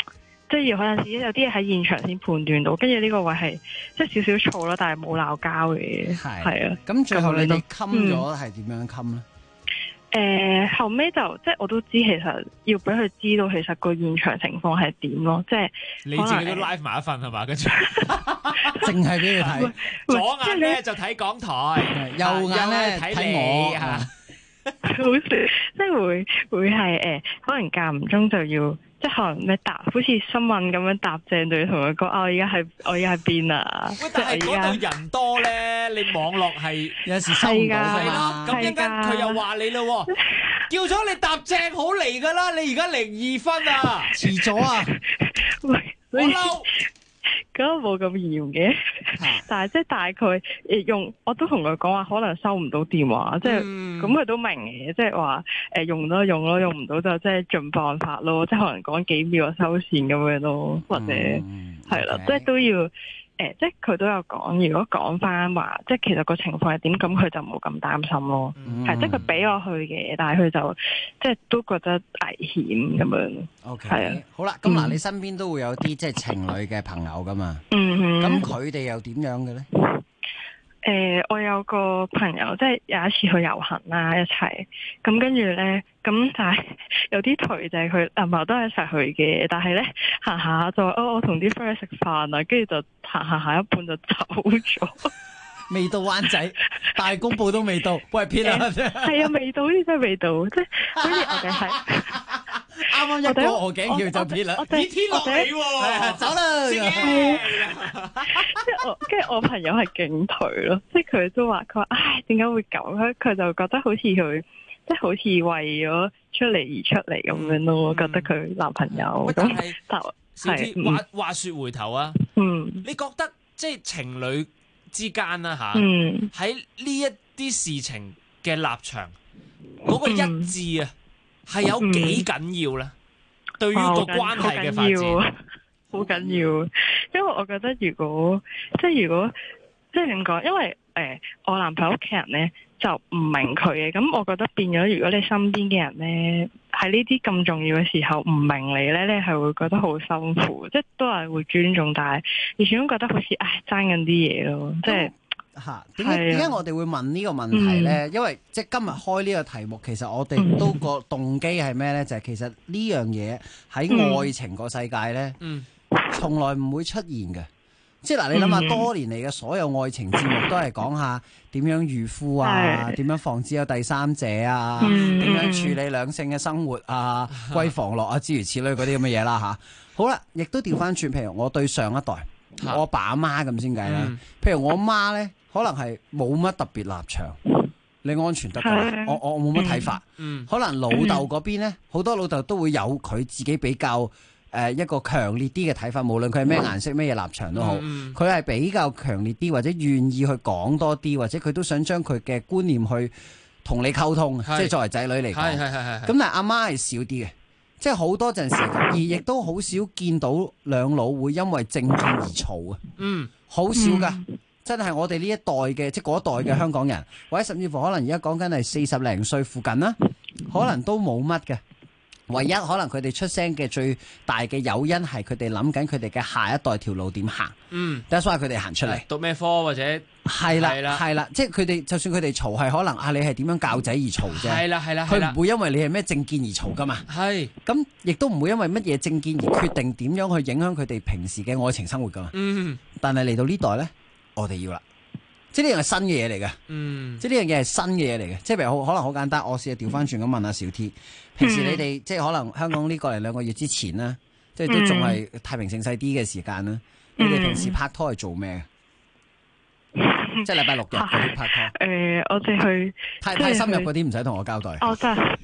即係有陣時有啲嘢喺現場先判斷到，跟住呢個位係即係少少嘈咯，但係冇鬧交嘅，係啊。 咁最後你哋冚咗係點樣冚咧？ 後尾就即係我都知，其實要俾佢知道，其實個現場情況係點咯，即係你自己都 live 埋一份係嘛？跟住淨係俾佢睇， 左眼咧就睇港台， 右眼咧睇我嚇，好笑，即係會係可能間唔中就要。即係可能咩答，好似新聞咁樣答正，就要同佢講我而家喺邊啊！ 喂，但係嗰度人多咧，你網絡係有時收唔到㗎嘛。 咁一陣佢又話你咯，叫咗你答正好嚟㗎啦，你而家02分啊， 遲咗啊！ 我嬲。咁冇咁嚴嘅，但係即係大概用，我都同佢講話可能收唔到電話，即係咁佢都明嘅，即係話用咯，用唔到就即係盡辦法咯，即係可能講幾秒就收線咁樣咯，或者係啦，即係都要即係佢都有講，如果講翻話，即係其實個情況係點，咁佢就冇咁擔心咯，係即係佢俾我去嘅，但係佢就即係都覺得危險咁樣。 OK， 係啊， 好啦，咁嗱，你身邊都會有啲即係情侶嘅朋友噶嘛？咁佢哋又點樣嘅咧？ 我有個朋友即係有一次去遊行啦，一齊咁跟住咧，咁但係有啲頹就係佢男朋友都係一齊去嘅，但係咧行下就話我同啲 friend 食飯啊，跟住就行下一半就走咗。 未到灣仔，大公報都未到，喂撇啦！ 係啊，未到呢真係未到，即係好似我哋係啱啱一個鵝頸橋就撇啦， 倚天落地喎， 走啦！ 跟住我朋友係勁頹咯，即係佢都話佢話唉點解會咁咧？佢就覺得好似佢即係好似為咗出嚟而出嚟咁樣咯，覺得佢男朋友咁就小天話說回頭啊，你覺得即係情侶之間啦嚇，喺呢一啲事情嘅立場嗰個一致啊，係有幾緊要咧？對於個關係嘅發展， 好緊要。因為我覺得如果即係點講？因為我男朋友屋企人咧就唔明佢嘅，咁我覺得變咗，如果你身邊嘅人咧喺呢啲咁重要嘅時候唔明你咧，你係會覺得好辛苦，即係都係會尊重，但係你始終覺得好似爭緊啲嘢咯，即係點解我哋會問呢個問題咧？因為即係今日開呢個題目，其實我哋都個動機係咩咧？就係其實呢樣嘢喺愛情個世界咧，從來唔會出現嘅。即係嗱，你諗下多年嚟嘅所有愛情節目都係講下點樣預夫啊，點樣防止有第三者啊，點樣處理兩性嘅生活啊、閨房樂啊諸如此類嗰啲咁嘅嘢啦嚇。好啦，亦都調翻轉，譬如我對上一代，我阿爸阿媽咁先計啦。譬如我阿媽咧，可能係冇乜特別立場，你安全得㗎，我冇乜睇法。可能老豆嗰邊咧，好多老豆都會有佢自己比較。一個強烈啲嘅睇法，無論佢係咩顏色、咩嘢立場都好，佢係比較強烈啲，或者願意去講多啲，或者佢都想將佢嘅觀念去同你溝通，即係作為仔女嚟講。咁但係阿媽係少啲嘅，即係好多陣時，而亦都好少見到兩老會因為政見而嘈啊。好少㗎，真係我哋呢一代嘅，即係嗰一代嘅香港人，或者甚至乎可能而家講緊係40零歲附近啦，可能都冇乜嘅。唯一可能佢哋出聲嘅最大嘅誘因係佢哋諗緊佢哋嘅下一代條路點行。that's why 佢哋行出嚟讀咩科或者係啦，即係佢哋就算佢哋嘈係可能你係點樣教仔而嘈啫。係啦，佢唔會因為你係咩政見而嘈噶嘛。係咁，亦都唔會因為乜嘢政見而決定點樣去影響佢哋平時嘅愛情生活噶嘛。但係嚟到呢代咧，我哋要啦。即係呢樣係新嘅嘢嚟嘅，即係呢樣嘢係新嘅嘢嚟嘅。即係譬如可能好簡單，我試下調翻轉咁問下小 T，平時你哋即係可能香港呢個嚟2個月之前啦，即係都仲係太平盛世啲嘅時間啦。你哋平時拍拖係做咩？即係禮拜6日嗰啲拍拖。 我哋去太深入嗰啲唔使同我交代。 真係。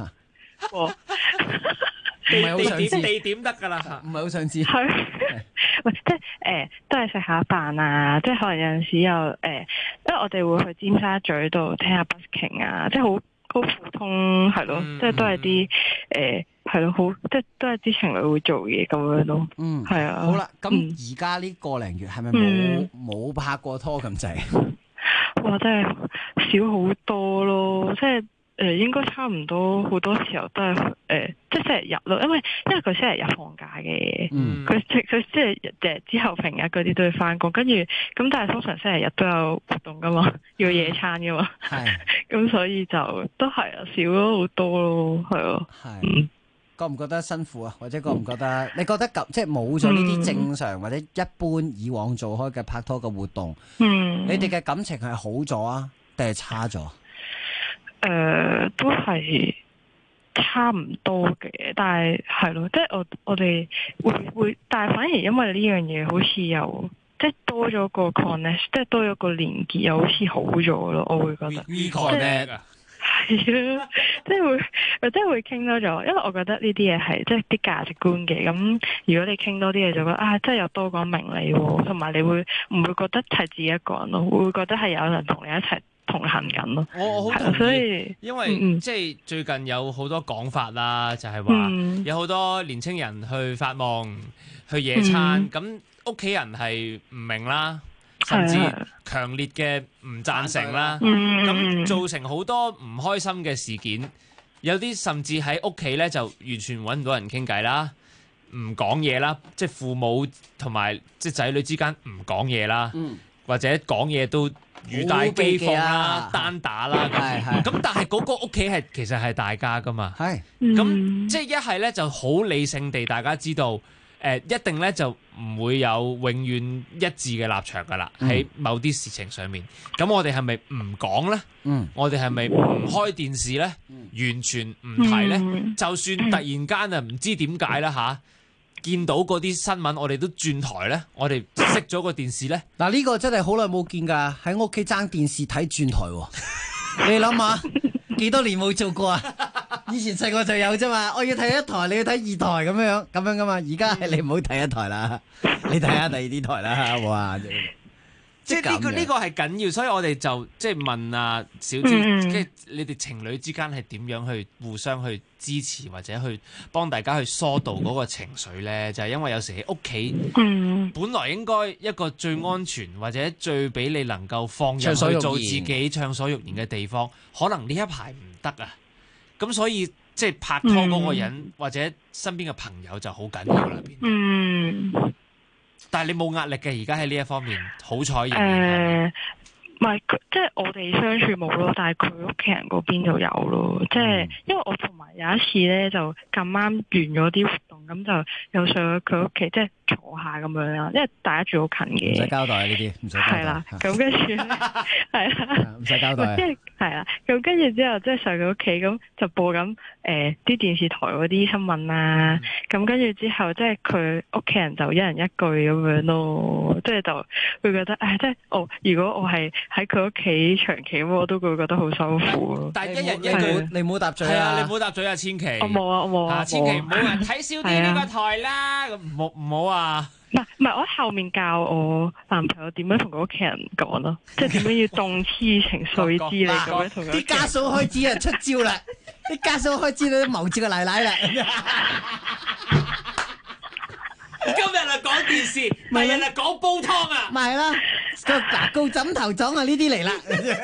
唔係好想知地點得㗎啦， 唔係好想知。 喂，即係都係食下飯啊！即係可能有陣時又因為我哋會去尖沙咀度聽下 busking 啊，即係好普通係咯，即係都係啲係咯，好即係都係啲情侶會做嘢咁樣咯。係啊。好啦， 咁而家呢個零月係咪冇拍過拖咁滯？ 哇！真係少好多咯，即係應該差唔多好多時候都係即係星期日咯，因為佢星期日放假嘅，佢即係之後平日嗰啲都要翻工，跟住咁但係通常星期日都有活動噶嘛，要野餐噶嘛，咁所以就都係啊，少咗好多咯，係啊， 覺唔覺得辛苦啊？或者覺唔覺得？你覺得即係冇咗呢啲正常或者一般以往做開嘅拍拖嘅活動，你哋嘅感情係好咗啊，定係差咗？ 都係差唔多嘅，但係咯，即係我哋會，但係反而因為呢樣嘢好似又即係多咗個 connect， 即係多咗個連結，又好似好咗咯，我會覺得。 connect 啊！ 係啊，即係會傾多咗，因為我覺得呢啲嘢係即係啲價值觀嘅。咁如果你傾多啲嘢，就覺得即係又多講明理喎，同埋你會唔會覺得係自己一個人咯？會覺得係有人同你一齊同行緊咯。 我好同意，所以因為即係最近有好多講法啦，就係話有好多年青人去發夢、去野餐，咁屋企人係唔明啦。甚至強烈嘅唔贊成啦，咁造成好多唔開心嘅事件。有啲甚至喺屋企咧就完全揾唔到人傾偈啦，唔講嘢啦，即係父母同埋即係仔女之間唔講嘢啦，或者講嘢都語帶譏諷啦、單打啦咁。但係嗰個屋企係其實係大家噶嘛，咁即係一係咧就好理性地大家知道。一定咧就唔會有永遠一致嘅立場噶啦，喺某啲事情上面。咁我哋係咪唔講咧？我哋係咪唔開電視咧？完全唔提咧？就算突然間唔知點解啦嚇，見到嗰啲新聞，我哋都轉台咧，我哋熄咗個電視咧。 嗱呢個真係好耐冇見㗎，喺屋企爭電視睇轉台喎。你諗下幾多年冇做過啊？以前細個就有啫嘛，我要睇一台，你要睇二台咁樣噶嘛。而家係你唔好睇一台啦，你睇下第二啲台啦，哇！ 即係呢個係緊要，所以我哋就即係問啊小芝，即係你哋情侶之間係點樣去互相去支持或者去幫大家去疏導嗰個情緒咧？就係因為有時喺屋企，本來應該一個最安全或者最俾你能夠放任去做自己暢所欲言嘅地方，可能呢一排唔得啊！咁所以即係拍拖嗰個人或者身邊嘅朋友就好緊要啦。但係你冇壓力嘅，而家喺呢一方面好彩。唔係即係我哋相處冇咯，但係佢屋企人嗰邊就有咯。即係因為我同埋有一次咧，就咁啱完咗啲活動，咁就又上咗佢屋企，即係坐下咁樣啦。因為大家住好近嘅， 唔使交代呢啲，唔使交代。 係啦，咁跟住係啦， 唔使交代。 即係係啦，咁跟住之後即係上佢屋企，咁就播緊啲電視台嗰啲新聞啊。咁跟住之後，即係佢屋企人就一人一句咁樣咯。即係就會覺得即係如果我係喺佢屋企長期，我都會覺得好辛苦咯。 但係一人一句， 你唔好答嘴啊！ 係啊，你唔好答嘴啊，千祈。 我冇啊， 千祈唔好話睇少啲呢個台啦，咁唔好啊！ 唔係，我喺後面教我男朋友點樣同佢屋企人講咯，即係點樣要動痴情緒之類咁樣同佢。 啲家嫂開始啊出招啦！啲家嫂開始都謀住個奶奶啦。 今日啊講電視，第日啊講煲湯啊， 咪係啦，個牙膏枕頭狀啊呢啲嚟啦。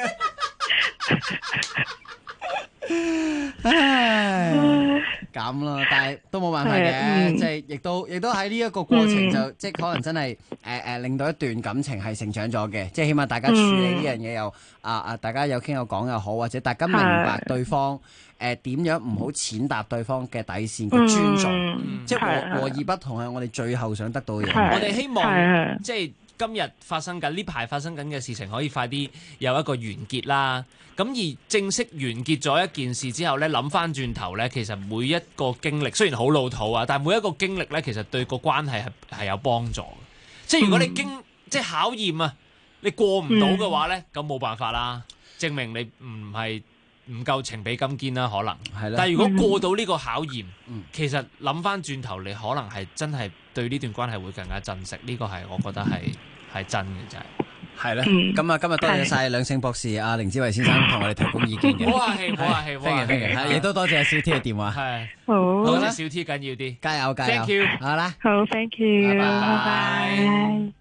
唉，咁咯，但係都冇辦法嘅，即係亦都喺呢一個過程就即係可能真係令到一段感情係成長咗嘅，即係起碼大家處理呢樣嘢又大家有傾有講又好，或者大家明白對方點樣唔好踐踏對方嘅底線嘅尊重，即係和而不同係我哋最後想得到嘅嘢。 我哋希望即係今日發生緊呢排發生緊嘅事情可以快啲有一個完結啦。咁而正式完結咗一件事之後咧，諗翻轉頭咧，其實每一個經歷雖然好老土啊，但係每一個經歷咧，其實對個關係係有幫助嘅。即係如果你即係考驗啊，你過唔到嘅話咧，咁冇辦法啦，證明你唔夠情比金堅啦，可能。係啦。但係如果過到呢個考驗，其實諗翻轉頭，你可能係真係對呢段關係會更加珍惜。呢個係我覺得係真嘅，真係。係啦， 咁啊，今日多謝晒兩性博士阿凌之維先生同我哋提供意見嘅。 唔好客氣，唔好客氣， 歡迎，亦都多謝阿小 T 嘅電話。 係， 好， 多謝小 T 緊要啲， 加油加油。 Thank you， 好啦， 好 ，Thank you，拜拜。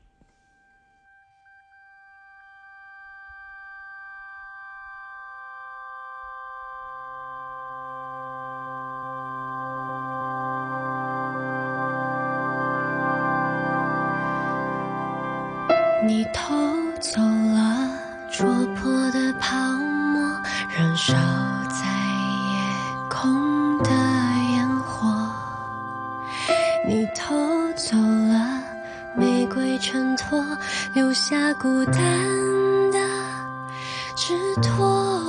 你偷走了灼破的泡沫，燃烧在夜空的烟火。你偷走了玫瑰衬托，留下孤单的枝托。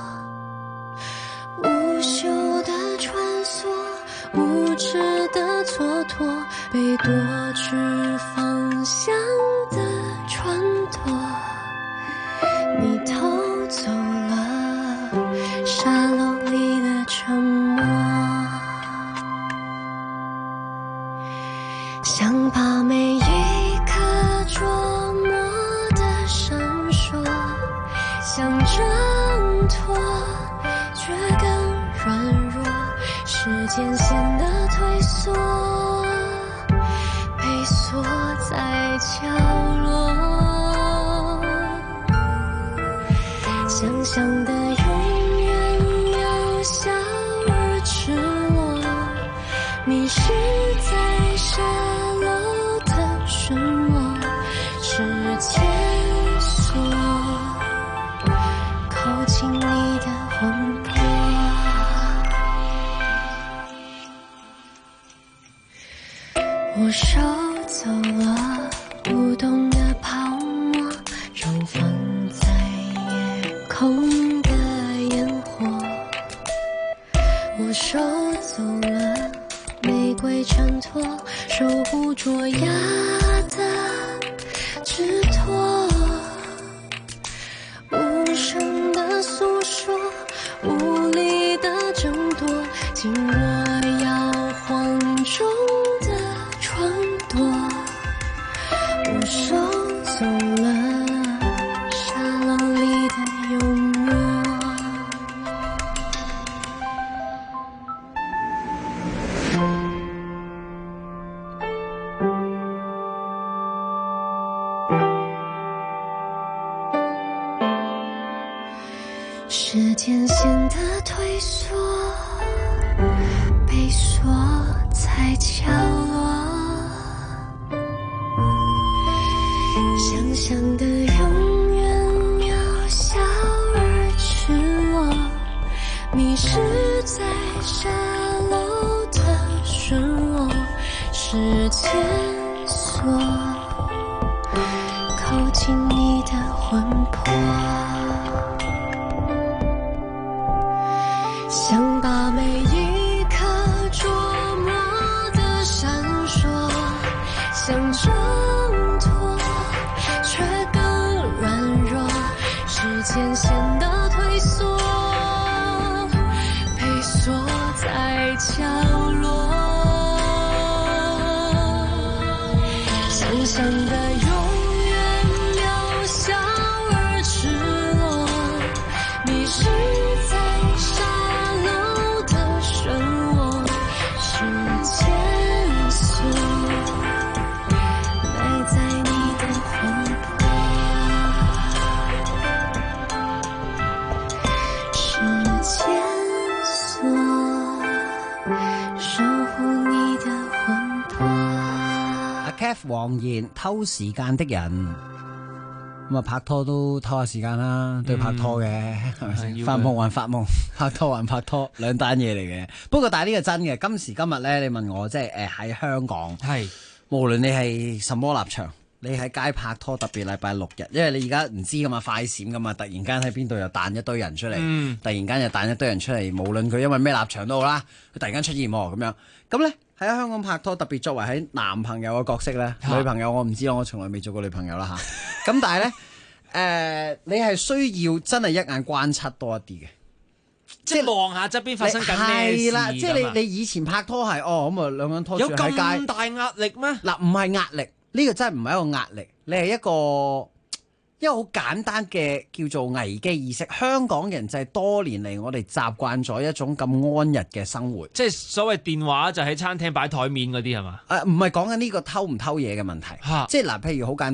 无休的穿梭，无知的蹉跎，被夺去方向的船舵。你偷走了沙漏里的沉默，想把每一颗琢磨的闪烁，想挣脱却更软弱，时间显得退缩，被锁在角落。想象的永远渺小而赤裸，迷失在沙漏的漩涡，时间锁，扣紧你的魂魄。我收走了舞动的泡沫，融放在夜空的烟火。我收走了玫瑰衬托，守护卓雅的枝托。无声的诉说，无力的争夺，紧握摇晃中的撺掇。我收走了沙漏里的永远。时间显得退缩，被锁在角落。想象的永远渺小而赤裸，迷失在沙漏的漩涡，时间锁，扣紧你的魂魄。想把每一颗琢磨的闪烁，想挣脱却更软弱，时间显得退缩，被锁在角落。想象的永远渺小而赤裸，迷失在沙漏的漩涡，时间锁，埋在你的魂魄。时间锁，守护你的魂魄。 阿 Kev 黃妍偷時間的人，咁啊拍拖都偷下時間啦，都要拍拖嘅，係咪先？發夢還發夢，拍拖還拍拖，兩單嘢嚟嘅。不過但係呢個真嘅，今時今日咧，你問我即係喺香港，係無論你係什麼立場，你喺街拍拖，特別禮拜六日，因為你而家唔知噶嘛，快閃噶嘛，突然間喺邊度又彈一堆人出嚟，突然間又彈一堆人出嚟，無論佢因為咩立場都好啦，佢突然間出現喎咁樣，咁咧。喺香港拍拖，特別作為喺男朋友嘅角色咧，女朋友我唔知，我從來未做過女朋友啦嚇。咁但係咧，你係需要真係一眼觀察多一啲嘅， 即係望下側邊發生緊咩事。係啦， 即係你以前拍拖係咁啊，兩個人拖住喺街，有咁大壓力咩？ 嗱，唔係壓力，呢個真係唔係一個壓力，你係一個好簡單嘅叫做危機意識。香港人就係多年嚟，我哋習慣咗一種咁安逸嘅生活， 即係所謂電話就喺餐廳擺台面嗰啲係嘛？ 唔係講緊呢個偷唔偷嘢嘅問題，即係嗱，譬如好簡單，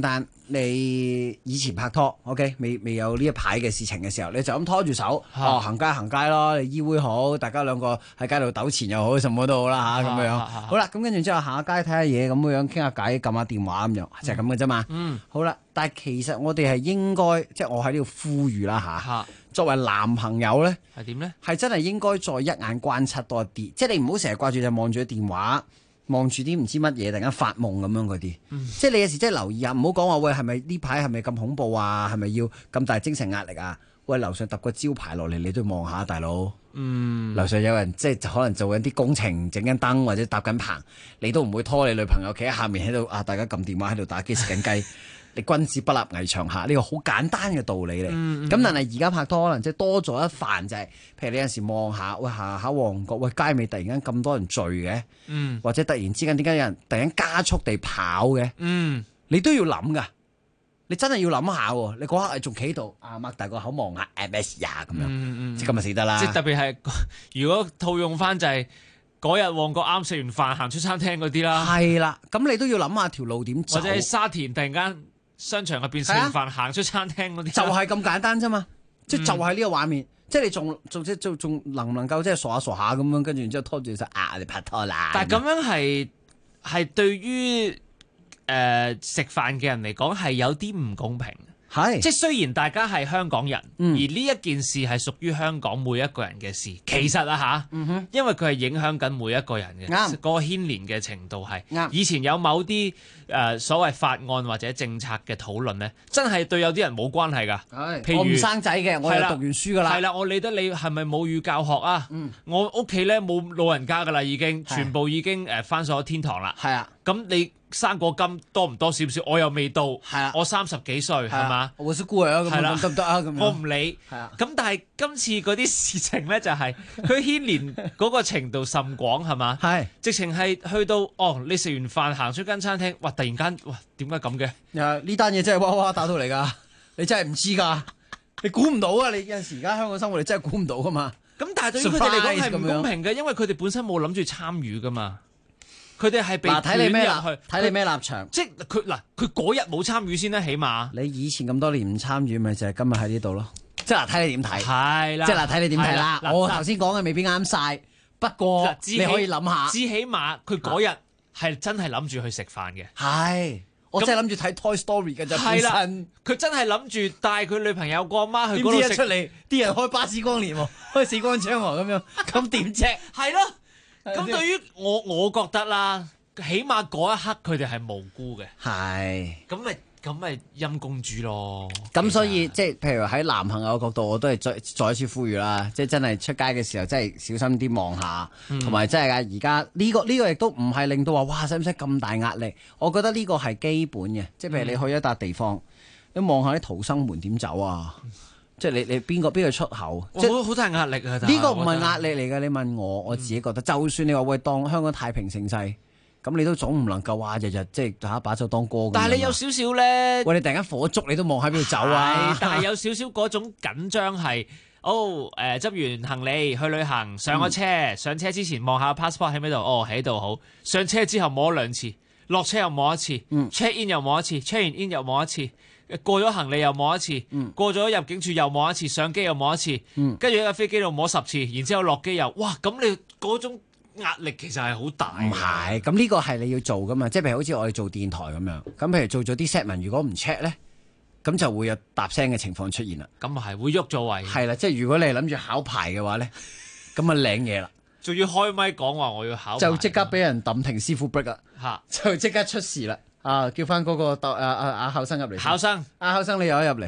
你以前拍拖 ，OK， 未有呢一排嘅事情嘅時候，你就咁拖住手，行街咯，你依會好，大家兩個喺街度糾纏又好，什麼都好啦嚇咁樣。好啦，咁跟住之後行下街睇下嘢咁樣，傾下偈，撳下電話咁樣，就係咁嘅啫嘛。好啦，但係其實我哋係應該，即係我喺呢度呼籲啦嚇。作為男朋友咧， 係點咧？係真係應該再一眼觀察多一啲，即係你唔好成日掛住就望住個電話。望住啲唔知乜嘢，突然間發夢咁樣嗰啲，即係你有時真係留意下，唔好講話喂係咪呢排係咪咁恐怖啊？係咪要咁大精神壓力啊？喂，樓上揼個招牌落嚟，你都要望下大佬。樓上有人即係可能做緊啲工程，整緊燈或者搭緊棚，你都唔會拖你女朋友企喺下面喺度啊！大家撳電話喺度打機食緊雞。你君子不立危牆下，呢個好簡單嘅道理嚟。咁但係而家拍拖可能即係多咗一範，就係譬如你有陣時望下，喂下旺角，喂街尾突然間咁多人聚嘅，或者突然之間點解有人突然間加速地跑嘅，你都要諗噶，你真係要諗下喎。你嗰刻仲企喺度啊，擘大個口望下 MS 呀咁樣，即今日死得啦。 即係特別係如果套用翻就係嗰日旺角啱食完飯行出餐廳嗰啲啦。 係啦，咁你都要諗下條路點走， 或者喺沙田突然間商場入邊食完飯行出餐廳嗰啲， 就係咁簡單啫嘛，就係呢個畫面，即係你仲能唔能夠即係傻下咁樣，跟住然之後拖住隻你拍拖啦。 但係咁樣係對於食飯嘅人嚟講係有啲唔公平。即係雖然大家係香港人，而呢一件事係屬於香港每一個人嘅事，其實因為佢係影響緊每一個人嘅，嗰個牽連嘅程度係。以前有某啲所謂法案或者政策嘅討論呢，真係對有啲人冇關係㗎。譬如我唔生仔嘅，我係讀完書㗎啦。 係啦，我理得你係咪母語教學啊？我屋企咧冇老人家㗎啦，已經全部已經返咗天堂啦。係啊，咁你生果金多唔多少少？我又未到，我30幾歲係嘛？ 我是孤兒啊，咁得唔得啊？咁我唔理。咁但係今次嗰啲事情咧，就係佢牽連嗰個程度甚廣係嘛？直情係去到你食完飯行出間餐廳，哇！突然間哇，點解咁嘅？ 呢單嘢真係哇哇打到嚟㗎，你真係唔知㗎，你估唔到啊！你有陣時而家香港生活，你真係估唔到㗎嘛。 咁但係對於佢哋嚟講係唔公平嘅，因為佢哋本身冇諗住參與㗎嘛。佢哋係被睇你咩立場， 即係佢嗰日冇參與先啦，起碼你以前咁多年唔參與，咪就係今日喺呢度咯。即係睇你點睇， 係啦， 即係睇你點睇啦。我頭先講嘅未必啱晒，不過你可以諗下， 至起碼佢嗰日係真係諗住去食飯嘅。 係，我真係諗住睇 Toy Story 嘅啫。係啦， 佢真係諗住帶佢女朋友個阿媽去嗰度食。 出嚟啲人開巴士光年喎，開死光槍喎咁樣，咁點啫？ 係咯。咁對於我覺得啦，起碼嗰一刻佢哋係無辜嘅。係。咁咪陰公豬咯。 咁所以即係譬如喺男朋友角度，我都係再一次呼籲啦，即係真係出街嘅時候，真係小心啲望下，同埋真係而家呢個亦都唔係令到話哇使唔使咁大壓力？我覺得呢個係基本嘅，即係譬如你去一笪地方，你望下啲逃生門點走啊？即係你邊個出口？即係好大壓力啊！ 呢個唔係壓力嚟嘅，你問我自己覺得，就算你話喂當香港太平盛世，咁你都總唔能夠話日日即係打把酒當歌。 但係你有少少咧， 喂你突然間火燭，你都望喺邊度走啊？ 但係有少少嗰種緊張係，執完行李去旅行，上咗車，上車之前望下 passport 喺邊度，喺度好。上車之後摸兩次，落車又摸一次，check in 又摸一次，check 完 in 又摸一次。過咗行李又摸一次，過咗入境處又摸一次，上機又摸一次，跟住喺架飛機度摸10次，然之後落機又，哇！咁你嗰種壓力其實係好大。 唔係，咁呢個係你要做噶嘛？即係譬如好似我哋做電台咁樣，咁譬如做咗啲 set 文，如果唔 check 咧，咁就會有搭聲嘅情況出現啦。 咁啊係，會喐咗位。 係啦，即係如果你係諗住考牌嘅話咧，咁啊領嘢啦。 仲要開咪講話我要考牌， 就即刻俾人抌停師傅 break 啦，就即刻出事啦。叫翻嗰個考生入嚟。考生你有得入嚟。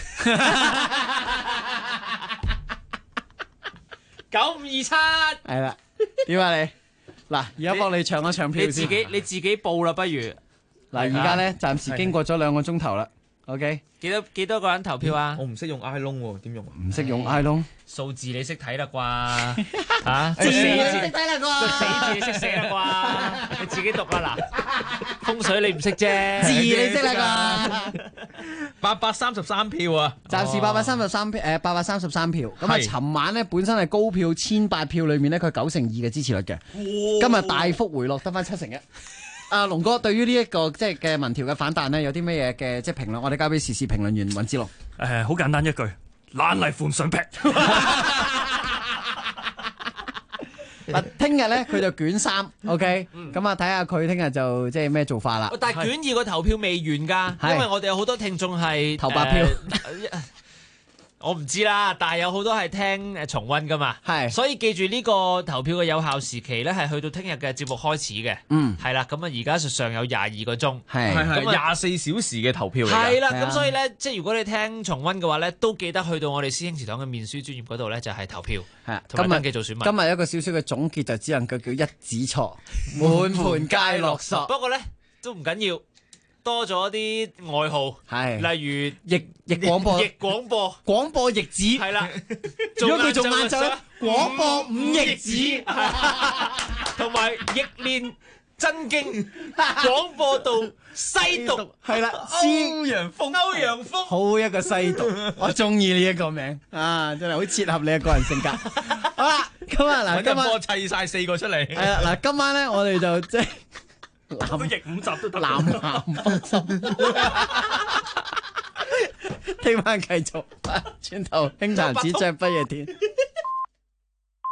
9527。 係啦，點啊你？嗱，而家幫你唱一唱票先。 你自己報啦，不如。 嗱，而家咧暫時經過咗2個鐘頭啦。OK。 幾多個人投票啊？ 我唔識用 iLong 喎，點用啊？ 唔識用 iLong。 數字你識睇啦啩？ 字你識睇啦啩？ 死字你識寫啦啩？你自己讀啦嗱。風水你唔識啫。 字你識啦啩 ？833票啊！ 暫時833票，833票。咁啊，尋晚咧本身係高票1800票裏面咧，佢92%嘅支持率嘅。今日大幅回落得翻71%。 阿龍哥對於呢一個即係嘅民調嘅反彈咧，有啲咩嘢嘅即係評論？我哋交俾時事評論員尹之龍。 好簡單一句，懶嚟款上劈。 嗱，聽日咧佢就卷3 ，OK，咁啊睇下佢聽日就即係咩做法啦。 但係卷2個投票未完㗎，因為我哋有好多聽眾係投白票。 我唔知啦，但係有好多係聽重溫噶嘛，所以記住呢個投票嘅有效時期咧係去到聽日嘅節目開始嘅，係啦，咁啊而家實上有22個鐘， 係24小時嘅投票嚟㗎， 係啦，咁所以咧即係如果你聽重溫嘅話咧，都記得去到我哋師兄祠堂嘅面書專頁嗰度咧就係投票，同埋登記做選民。 今日一個少少嘅總結就只能夠叫一子錯，滿盤皆落索。 不過咧都唔緊要。多咗啲外號，例如逆廣播、廣播逆子， 係啦。 如果佢做晏晝咧，廣播五逆子， 同埋逆練真經，廣播道西毒， 係啦。歐陽鋒，好一個西毒，我中意呢一個名啊，真係好切合你嘅個人性格。好啦，咁啊嗱，今晚砌晒4個出嚟。 係啦，嗱，今晚咧我哋就即係。 都逆5集都得。 南鹹風心，聽晚繼續，轉頭輕彈指將不夜天。